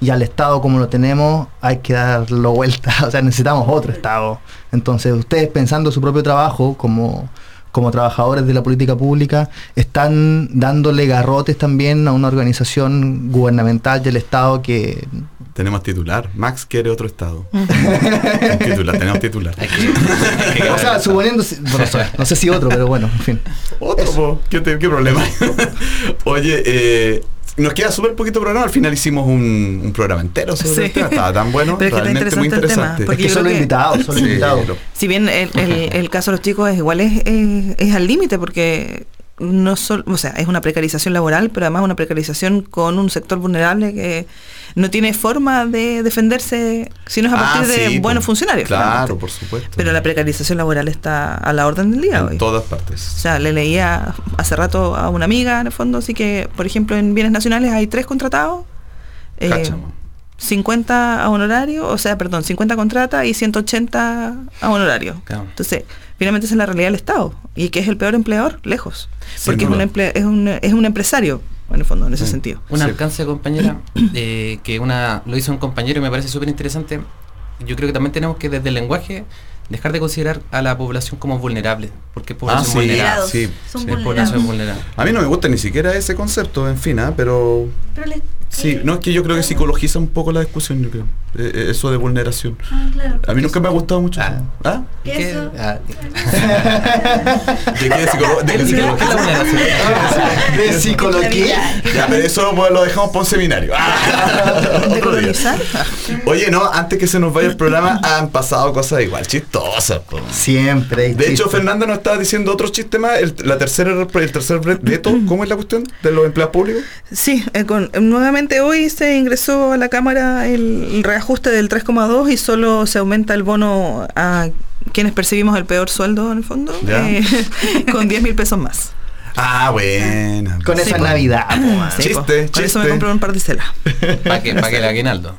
y al Estado como lo tenemos hay que darlo vuelta, o sea, necesitamos otro Estado. Entonces ustedes, pensando su propio trabajo como, como trabajadores de la política pública, están dándole garrotes también a una organización gubernamental del Estado que... Tenemos titular. Max quiere otro Estado. titular, tenemos titular. Hay que- hay que O sea, suponiendo, bueno, no sé si otro, pero bueno, en fin. Otro, po. ¿Qué, te- qué problema? Oye, eh, nos queda súper poquito programa. Al final hicimos un, un programa entero sobre Sí. el tema. Estaba tan bueno, Pero es que está realmente muy interesante el tema, interesante. porque Es que yo solo creo que- invitados, solo Sí, invitados. lo- Si bien el, el- el caso de los chicos es igual, es, es, es al límite, porque no solo, o sea, es una precarización laboral, pero además una precarización con un sector vulnerable que no tiene forma de defenderse si no es a Ah, partir de sí, buenos po. funcionarios. Claro, claramente. por supuesto. Pero la precarización laboral está a la orden del día en hoy. todas O partes. sea, le leía hace rato a una amiga, en el fondo, así que, por ejemplo, en bienes nacionales hay tres contratados, eh, Cachamo. cincuenta a honorario, o sea, perdón, cincuenta contratas y ciento ochenta a honorario. Claro. Entonces, finalmente esa es la realidad del Estado, y que es el peor empleador, lejos, Sin porque es un, duda. emple- es, un, es un empresario, en el fondo, en ese Sí. sentido. Un Sí. alcance, compañera, eh, que una lo hizo un compañero y me parece súper interesante. Yo creo que también tenemos que desde el lenguaje dejar de considerar a la población como vulnerable, porque es población Ah, sí. vulnerable. Sí, Son sí. Es vulnerables. población vulnerable. A mí no me gusta ni siquiera ese concepto, en fin, ¿ah? Pero Pero les- sí, no, es que yo creo que psicologiza un poco la discusión, yo creo. Eh, eh, eso de vulneración. Ah, claro. A mí nunca me ha gustado mucho. Ah. eso. ¿Ah? ¿Qué ¿Qué? eso? Ah, ¿De qué de psicolo- de qué ¿Qué psicolo- es la vulneración? ¿De psicología? Ya, pero eso pues, lo dejamos para un seminario. Ah, ¿De otro día. colonizar? Oye, no, antes que se nos vaya el programa, han pasado cosas igual chistosas. Po. Siempre hay De hecho, chistes. Fernanda nos estaba diciendo otro chiste más, el, la tercera, el tercer veto. ¿Cómo es la cuestión de los empleados públicos? Sí, eh, con- nuevamente hoy se ingresó a la Cámara el, el reajuste del tres coma dos y solo se aumenta el bono a quienes percibimos el peor sueldo en el fondo, Ya. eh, con diez mil pesos más. Ah, buena. Con esa Sí, Navidad, po, man. Sí, Chiste, po. Con eso chiste. me compré un par de celas. ¿Para qué? ¿Para qué el aguinaldo?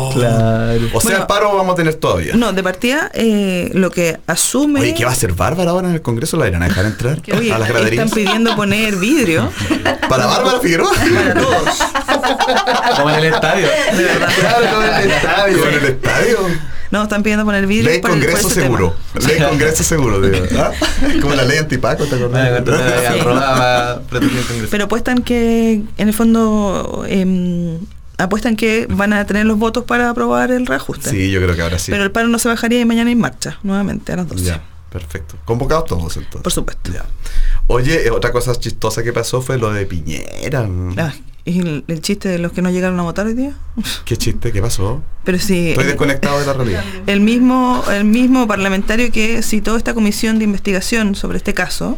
Claro. O sea, Bueno, paro vamos a tener todavía. No, de partida, eh, lo que asume... Oye, ¿qué va a hacer Bárbara ahora en el Congreso? ¿La irán a dejar entrar Oye, a las están graderías? pidiendo poner vidrio ¿Para Bárbara Figueroa? para todos. Como en el estadio. De verdad. Claro, con el estadio. ¿Con el estadio? No, están pidiendo poner vidrio Ley por el- por Congreso ese seguro. tema. Ley Congreso seguro, digo. ¿Ah? Como la ley antipaco, ¿te acordás? Sí. Robaba proteger el Congreso. Pero apuestan que, en el fondo, em, apuestan que van a tener los votos para aprobar el reajuste. Sí, yo creo que ahora sí. Pero el paro no se bajaría y mañana en marcha, nuevamente, a las doce. Ya, perfecto. Convocados todos entonces. Por supuesto. Ya. Oye, eh, otra cosa chistosa que pasó fue lo de Piñera. Ah, ¿y el, el chiste de los que no llegaron a votar hoy día? ¿Qué chiste? ¿Qué pasó? Pero sí, Estoy el, desconectado de la realidad. el mismo, el mismo parlamentario que citó esta comisión de investigación sobre este caso,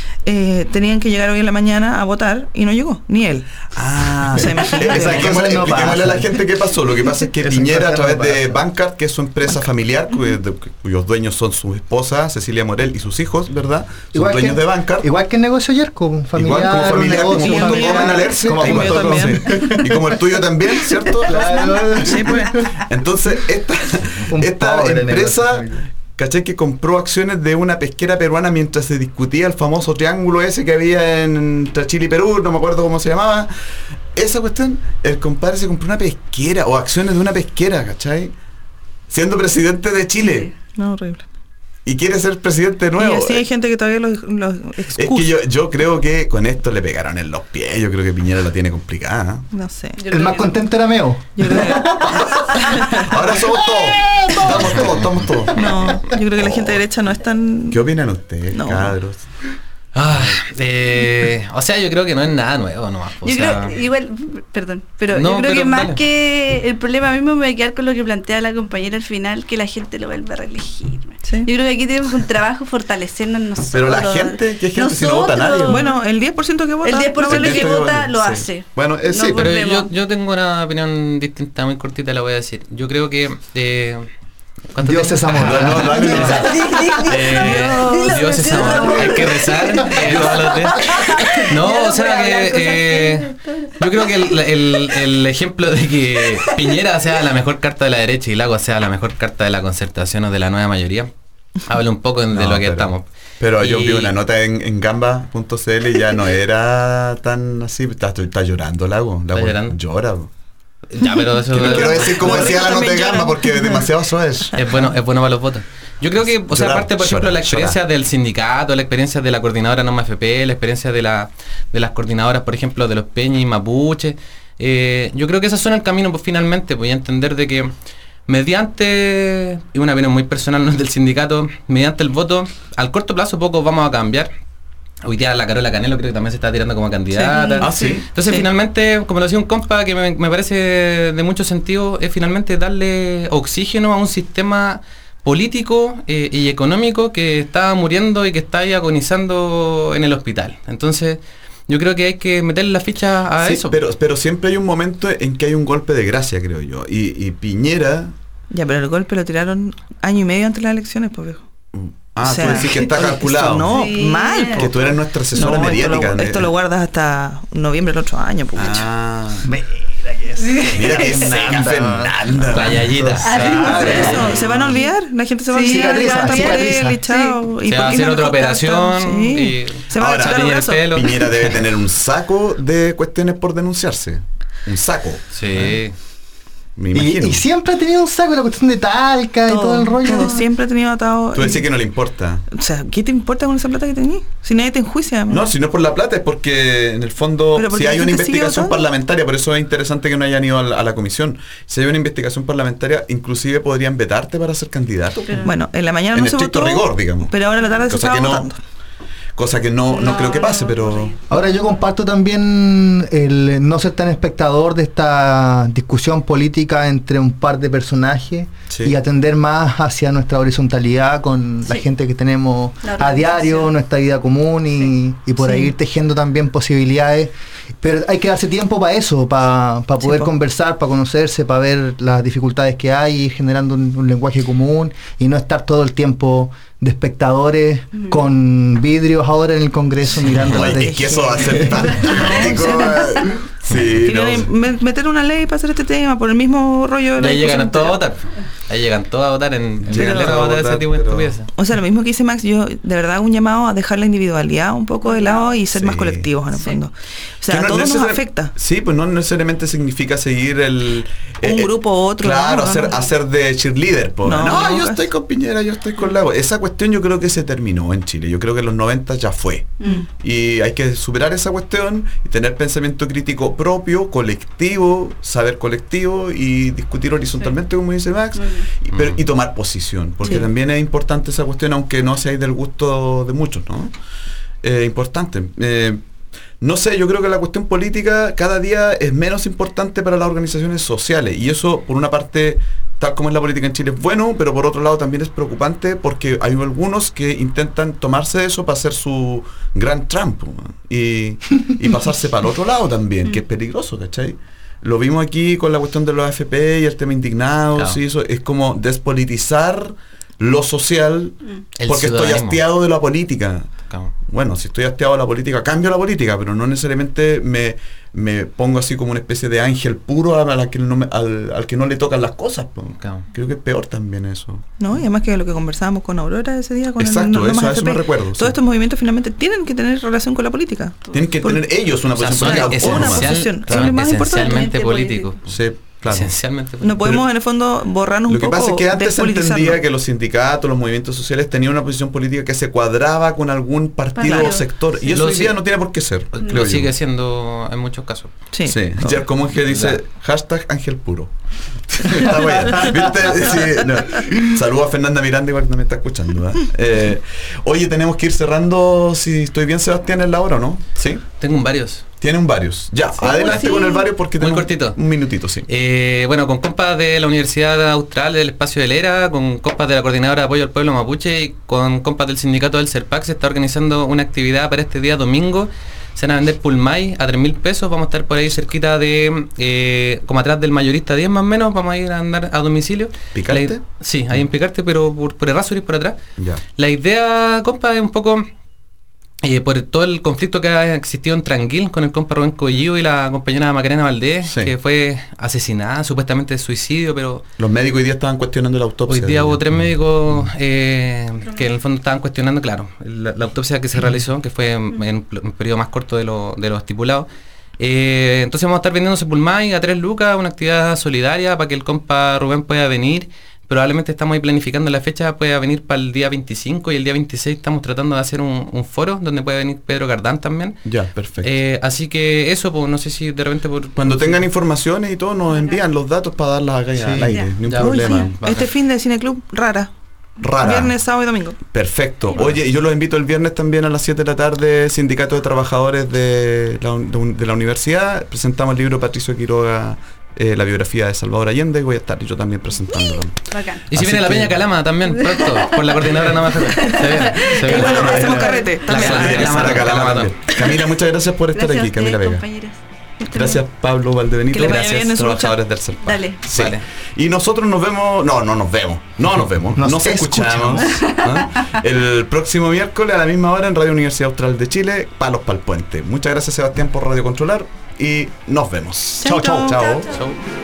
eh, tenían que llegar hoy en la mañana a votar y no llegó, ni él. Ah, O sea, imagínate. expliquémosle, Eso no expliquémosle a la pasa. gente qué pasó. Lo que pasa es que Esas Piñera, a cosas través no de pasan. Bancard, que es su empresa familiar, cuyo- de- cuyos dueños son su esposa, Cecilia Morel, y sus hijos, ¿verdad? Son dueños que, de Bancard. igual que el negocio Yerko, familiar, Igual como un familiar, como negocio punto familiar. com en Alerce, Como el mío punto com. también. Y como el tuyo también, ¿cierto? Claro. Sí, pues. Entonces, esta, Un esta pobre negocio empresa, familiar. ¿cachai? Que compró acciones de una pesquera peruana mientras se discutía el famoso triángulo ese que había en, entre Chile y Perú, no me acuerdo cómo se llamaba. Esa cuestión, el compadre se compró una pesquera o acciones de una pesquera, ¿cachai? Siendo presidente de Chile. No, horrible. Y quiere ser presidente nuevo. Y así hay gente que todavía los, los Es excusa. que yo, yo creo que con esto le pegaron en los pies. Yo creo que Piñera la tiene complicada. No sé. Yo El creo más que- contento era Meo. Yo creo que, Ahora somos todos. Estamos todos, estamos todos. no, yo creo que la gente de derecha no es tan... ¿Qué opinan ustedes, No. cabros? Ah, eh, o sea, yo creo que no es nada nuevo nomás. O Yo sea, creo, igual, perdón, pero No, yo creo pero que más dale. que el problema mismo me voy a quedar con lo que plantea la compañera al final, que la gente lo vuelve a reelegir. Sí. Yo creo que aquí tenemos un trabajo fortalecernos nosotros. Pero la gente, ¿qué gente si no vota Nosotros. nadie? Bueno, el diez por ciento que vota... El diez por ciento no que elige. vota lo Sí. hace. Bueno, eh, sí, No pero volvemos. yo, yo tengo una opinión distinta, muy cortita, la voy a decir. Yo creo que... Eh, ¿cuánto Dios tiempo? es amor. No, no, dale, no. Eh, Dios es amor, hay que rezar eh, todos los días. No, o sea que eh, yo creo que el, el- el ejemplo de que Piñera sea la mejor carta de la derecha y Lago sea la mejor carta de la concertación o de la nueva mayoría habla un poco de No, lo que pero- estamos. Pero yo Y- vi una nota en, en gamba punto c l y ya no era tan así. Está, está llorando Lago. Lago llorando? llora. Po. Ya, pero eso Que no quiero decir como Los decía ricos la nota de también gamba lloran. porque es demasiado suez. es bueno, es bueno para los votos. Yo creo que, o sea, Llorar, aparte, por ejemplo, llorar, la experiencia llorar. del sindicato, la experiencia de la coordinadora Norma F P, la experiencia de, la, de las coordinadoras, por ejemplo, de los Peña y Mapuche, eh, yo creo que esos son el camino, pues finalmente, voy a entender de que mediante, y una opinión muy personal, no es del sindicato, mediante el voto, al corto plazo poco vamos a cambiar. Hoy día la Carola Canelo creo que también se está tirando como candidata. Ah, sí. Entonces Sí. finalmente, como lo decía un compa que me, me parece de mucho sentido, es finalmente darle oxígeno a un sistema político eh, y económico que está muriendo y que está ahí agonizando en el hospital. Entonces yo creo que hay que meterle la ficha a Sí, eso. pero, pero siempre hay un momento en que hay un golpe de gracia, creo yo. Y, y Piñera... Ya, pero el golpe lo tiraron año y medio antes de las elecciones, pues viejo. Ah, O sea, tú decís que está esto- calculado. esto no, Sí. mal. po. Que tú eres nuestra asesora No, esto mediática. lo, esto lo guardas hasta noviembre del otro año, pues. Ah, Mira que es. mira que seca Fernanda. La Yayita. Ah, Eso, se van a olvidar, la gente se va Sí, a olvidar, cicatriza, va a estar por cicatriza. él y chao. ¿Y Se por va a qué hacer no otra mejor operación tanto? Sí. y- Se va Ahora, a echar tiñe el el brazo. pelo. Piñera debe tener un saco de cuestiones por denunciarse. Un saco. Sí. Me Y, imagino. y siempre ha tenido un saco la cuestión de Talca y todo el rollo. todo, siempre he tenido atado. Tú decís que no le importa. O sea, ¿qué te importa con esa plata que tenías? Si nadie te enjuicia. No, si no es por la plata, es porque en el fondo, Pero porque si hay la una gente sigue investigación votando. parlamentaria, por eso es interesante que no hayan ido a la, a la comisión. Si hay una investigación parlamentaria, inclusive podrían vetarte para ser candidato. Pero- Bueno, en la mañana En no se estricto votó, rigor, digamos. pero ahora en la tarde se Cosa estaba que no- votando. Cosa que no, no, No, creo que pase, no, pero... no. Ahora yo comparto también el no ser tan espectador de esta discusión política entre un par de personajes Sí. y atender más hacia nuestra horizontalidad con la Sí. gente que tenemos La a diario, organización. nuestra vida común y, Sí. y por ahí Sí. ir tejiendo también posibilidades. Pero hay que darse tiempo para eso, para Sí, poder po. conversar, para conocerse, para ver las dificultades que hay y ir generando un, un lenguaje común y no estar todo el tiempo de espectadores Mm. con vidrios ahora en el Congreso mirando la Oye, tele. es que eso va a ser tan táctico. Sí, no. Querían me- meter una ley para hacer este tema por el mismo rollo de Y la ahí llegan discusión todos a anterior. votar. Ahí llegan todos a votar en, en Llegan Calera todos a a votar ese votar, tipo de pero- estupideces. O sea, lo mismo que dice Max, yo de verdad hago un llamado a dejar la individualidad un poco de lado y ser Sí. más colectivos en el Sí. fondo. O sea, Que a no todos nos necesar- afecta. Sí, pues no necesariamente significa seguir el... Un eh, grupo u otro, Claro, no, no, hacer, no. hacer de cheerleader. po. No, No, yo nunca. estoy con Piñera, yo estoy con Lago. Esa cuestión yo creo que se terminó en Chile. Yo creo que en los noventa ya fue. Mm. Y hay que superar esa cuestión y tener pensamiento crítico propio, colectivo, saber colectivo y discutir horizontalmente, como dice Max, Muy bien. y, pero- Mm. y tomar posición, porque Sí. también es importante esa cuestión, aunque no sea del gusto de muchos, ¿no? Eh, importante. Eh, no sé, yo creo que la cuestión política cada día es menos importante para las organizaciones sociales y eso, por una parte, tal como es la política en Chile, es bueno, pero por otro lado también es preocupante porque hay algunos que intentan tomarse de eso para hacer su gran Trump y, y pasarse para el otro lado también, que es peligroso, ¿cachai? Lo vimos aquí con la cuestión de los A F P y el tema indignados Claro. y eso, es como despolitizar lo social El porque estoy ciudadanismo. hastiado de la política. Claro. Bueno, si estoy hastiado de la política, cambio la política, pero no necesariamente me, me pongo así como una especie de ángel puro a la que no me- al, al que no le tocan las cosas. po. Claro. Creo que es peor también eso. ¿No? Y además que lo que conversábamos con Aurora ese día con Exacto, el Normas eso- a eso F P, me recuerdo, Todos sí. estos movimientos finalmente tienen que tener relación con la política. Tienen que Por- tener ellos una O sea, posición son política una autónoma. esencial- posición. claro, Es lo más esencialmente importante. políticos. Sí, claro. Esencialmente No políticos. podemos Pero- en el fondo borrarnos un Lo que poco. pasa es que antes se despolitizarnos. entendía que los sindicatos, los movimientos sociales tenían una posición política que se cuadraba con algún partido Claro. o sector. Y Sí. eso Lo hoy día sí- no tiene por qué ser. Lo creo yo. sigue siendo en muchos casos. Sí. Sí, No. ya como que dice Claro. hashtag Ángel Puro. Está bien. ¿Viste? Sí, no. Saludos a Fernanda Miranda, igual que me está escuchando. ¿eh? Eh, oye, tenemos que ir cerrando. Si estoy bien, Sebastián, en la hora, ¿o no? Sí. Tengo varios. Tienen varios. Ya, adelante sí. con el varios porque Muy tenemos cortito. un minutito, sí. Eh, bueno, con compas de la Universidad Austral del Espacio del ERA, con compas de la Coordinadora de Apoyo al Pueblo Mapuche y con compas del sindicato del CERPAC se está organizando una actividad para este día domingo. Se van a vender pulmay a tres mil pesos. Vamos a estar por ahí cerquita de, eh, como atrás del mayorista diez más o menos. Vamos a ir a andar a domicilio. ¿Picarte? La- sí, ahí en Picarte, pero por, por Errázuriz por atrás. Ya. La idea, compa, es un poco eh, por todo el conflicto que ha existido en Tranquil con el compa Rubén Collillo y la compañera Macarena Valdés, Sí. que fue asesinada, supuestamente de suicidio, pero Los médicos hoy día estaban cuestionando la autopsia. hoy día hubo tres médicos eh, que en el fondo estaban cuestionando, claro, la, la autopsia que se realizó, que fue en en un periodo más corto de lo, de lo estipulado. Eh, entonces vamos a estar vendiendo Sepulmay a tres lucas, una actividad solidaria para que el compa Rubén pueda venir. Probablemente estamos ahí planificando la fecha, pueda venir para el día veinticinco y el día veintiséis estamos tratando de hacer un, un foro donde puede venir Pedro Cardán también. Ya, perfecto. Eh, así que eso, pues no sé si de repente por... Cuando tengan informaciones y todo, nos envían los datos para darlas acá Sí. al aire, Ya. ni un Ya, problema. Sí, este fin de Cineclub, rara. Rara. Viernes, sábado y domingo. Perfecto. Oye, y yo los invito el viernes también a las siete de la tarde, Sindicato de Trabajadores de la, de la Universidad. Presentamos el libro de Patricio Quiroga, eh, la biografía de Salvador Allende, y voy a estar yo también presentándolo. Bacán. Y si Así viene la que- Peña Calama tambitambién, pronto, por la coordinadora nada más. Se viene, se viene. Bueno, La- hacemos la- carrete la- también. la- Camila, la- Sara la- Calama la- también. Camila, muchas gracias por estar Gracias aquí, a Camila ustedes, Vega. compañeras. Gracias, Pablo Valdebenito. Que le vaya Gracias, bien en su trabajadores del CERPA. Dale. Sí. Vale. Y nosotros nos vemos, no, no nos vemos, no nos vemos, nos, Nos escuchamos, ¿ah? el próximo miércoles a la misma hora en Radio Universidad Austral de Chile, Palos Pal Puente. Muchas gracias, Sebastián, por Radio Controlar y nos vemos. Chau, Chao, chao, chau. chao. Chau.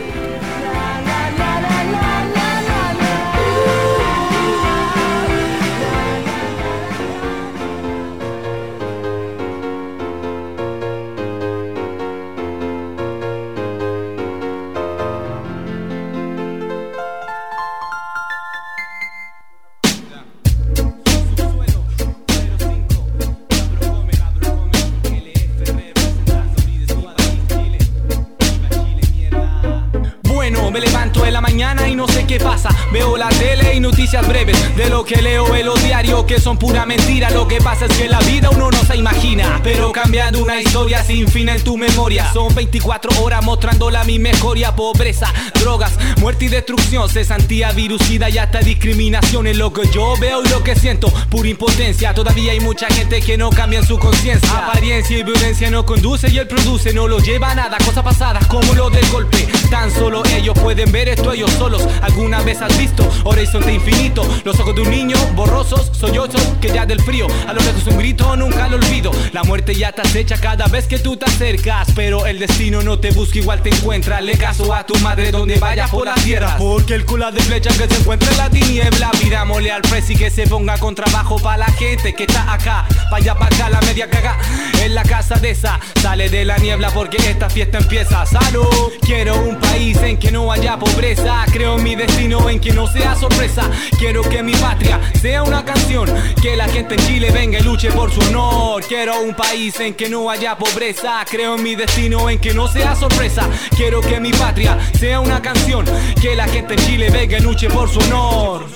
Bueno, me levanto en la mañana y no sé qué pasa. Veo la tele y noticias breves de lo que leo en los diarios, que son pura mentira. Lo que pasa es que la vida uno no se imagina, pero cambiando una historia sin fin en tu memoria. Son veinticuatro horas mostrando la mi mejoría. Pobreza, drogas, muerte y destrucción, cesantía, virucida y hasta discriminación. Es lo que yo veo y lo que siento, pura impotencia. Todavía hay mucha gente que no cambia en su conciencia. Apariencia y violencia no conduce y él produce, no lo lleva a nada. Cosas pasadas como lo del golpe, tan solo ellos pueden ver esto ellos solos. ¿Alguna vez has visto horizonte infinito? Los ojos de un niño borrosos, sollozos que ya del frío. A lo lejos un grito, nunca lo olvido. La muerte ya te acecha cada vez que tú te acercas, pero el destino no te busca, igual te encuentra. Le caso a tu madre donde vaya por la tierra, porque el culo de flecha que se encuentra en la tiniebla. Pidámosle al presi que se ponga con trabajo para la gente que está acá. Vaya para acá la media caga en la casa de esa. Sale de la niebla porque esta fiesta empieza. Salud. Quiero un país en que no haya pobreza. Creo en mi destino en que no sea sorpresa. Quiero que mi patria sea una canción, que la gente en Chile venga y luche por su honor. Quiero un país en que no haya pobreza. Creo en mi destino en que no sea sorpresa. Quiero que mi patria sea una canción, que la gente en Chile venga y luche por su honor.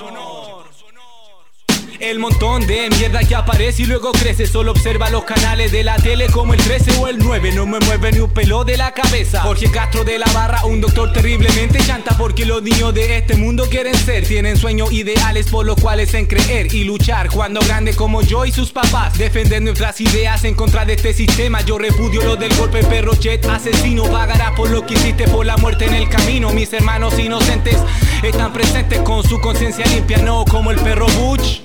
El montón de mierda que aparece y luego crece. Solo observa los canales de la tele como el trece o el nueve. No me mueve ni un pelo de la cabeza. Jorge Castro de la Barra, un doctor terriblemente chanta, porque los niños de este mundo quieren ser. Tienen sueños ideales por los cuales en creer y luchar. Cuando grande como yo y sus papás, defender nuestras ideas en contra de este sistema. Yo repudio lo del golpe Perrochet. Asesino, pagará por lo que hiciste, por la muerte en el camino. Mis hermanos inocentes están presentes con su conciencia limpia, no como el perro Butch.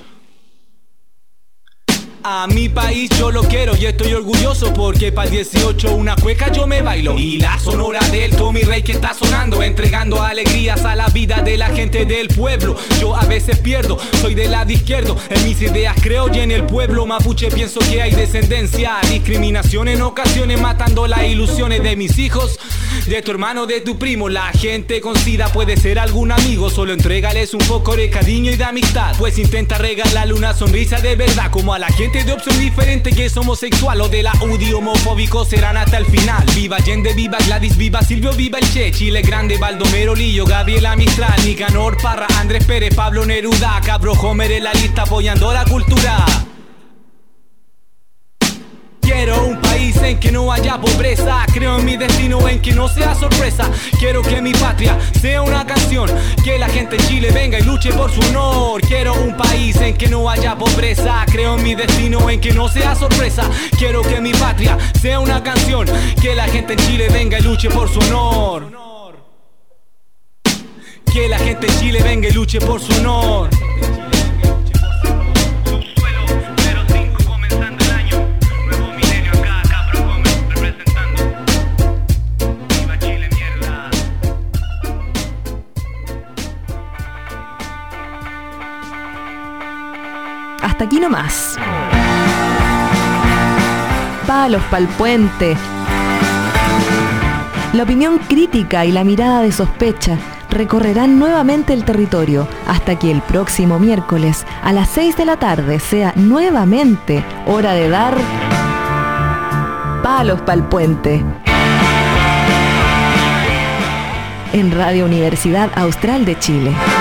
A mi país yo lo quiero y estoy orgulloso, porque para el dieciocho una cueca yo me bailo. Y la sonora del Tommy Rey que está sonando, entregando alegrías a la vida de la gente del pueblo. Yo a veces pierdo, soy del lado izquierdo, en mis ideas creo y en el pueblo mapuche pienso que hay descendencia. Discriminación en ocasiones matando las ilusiones de mis hijos, de tu hermano, de tu primo. La gente con sida puede ser algún amigo, solo entrégales un poco de cariño y de amistad, pues intenta regalarle una sonrisa de verdad, como a la gente de opción diferente que es homosexual o de la U D I homofóbico serán hasta el final. Viva Allende, viva Gladys, viva Silvio, viva el Che, Chile Grande, Baldomero Lillo, Gabriela Mistral, Nicanor Parra, Andrés Pérez, Pablo Neruda, Cabro Homer en la lista apoyando la cultura. Quiero un país en que no haya pobreza. Creo en mi destino en que no sea sorpresa. Quiero que mi patria sea una canción, que la gente en Chile venga y luche por su honor. Quiero un país en que no haya pobreza. Creo en mi destino en que no sea sorpresa. Quiero que mi patria sea una canción, que la gente en Chile venga y luche por su honor. Que la gente en Chile venga y luche por su honor. Hasta aquí nomás. Palos pa'l puente. La opinión crítica y la mirada de sospecha recorrerán nuevamente el territorio hasta que el próximo miércoles a las seis de la tarde sea nuevamente hora de dar palos pa'l puente. En Radio Universidad Austral de Chile.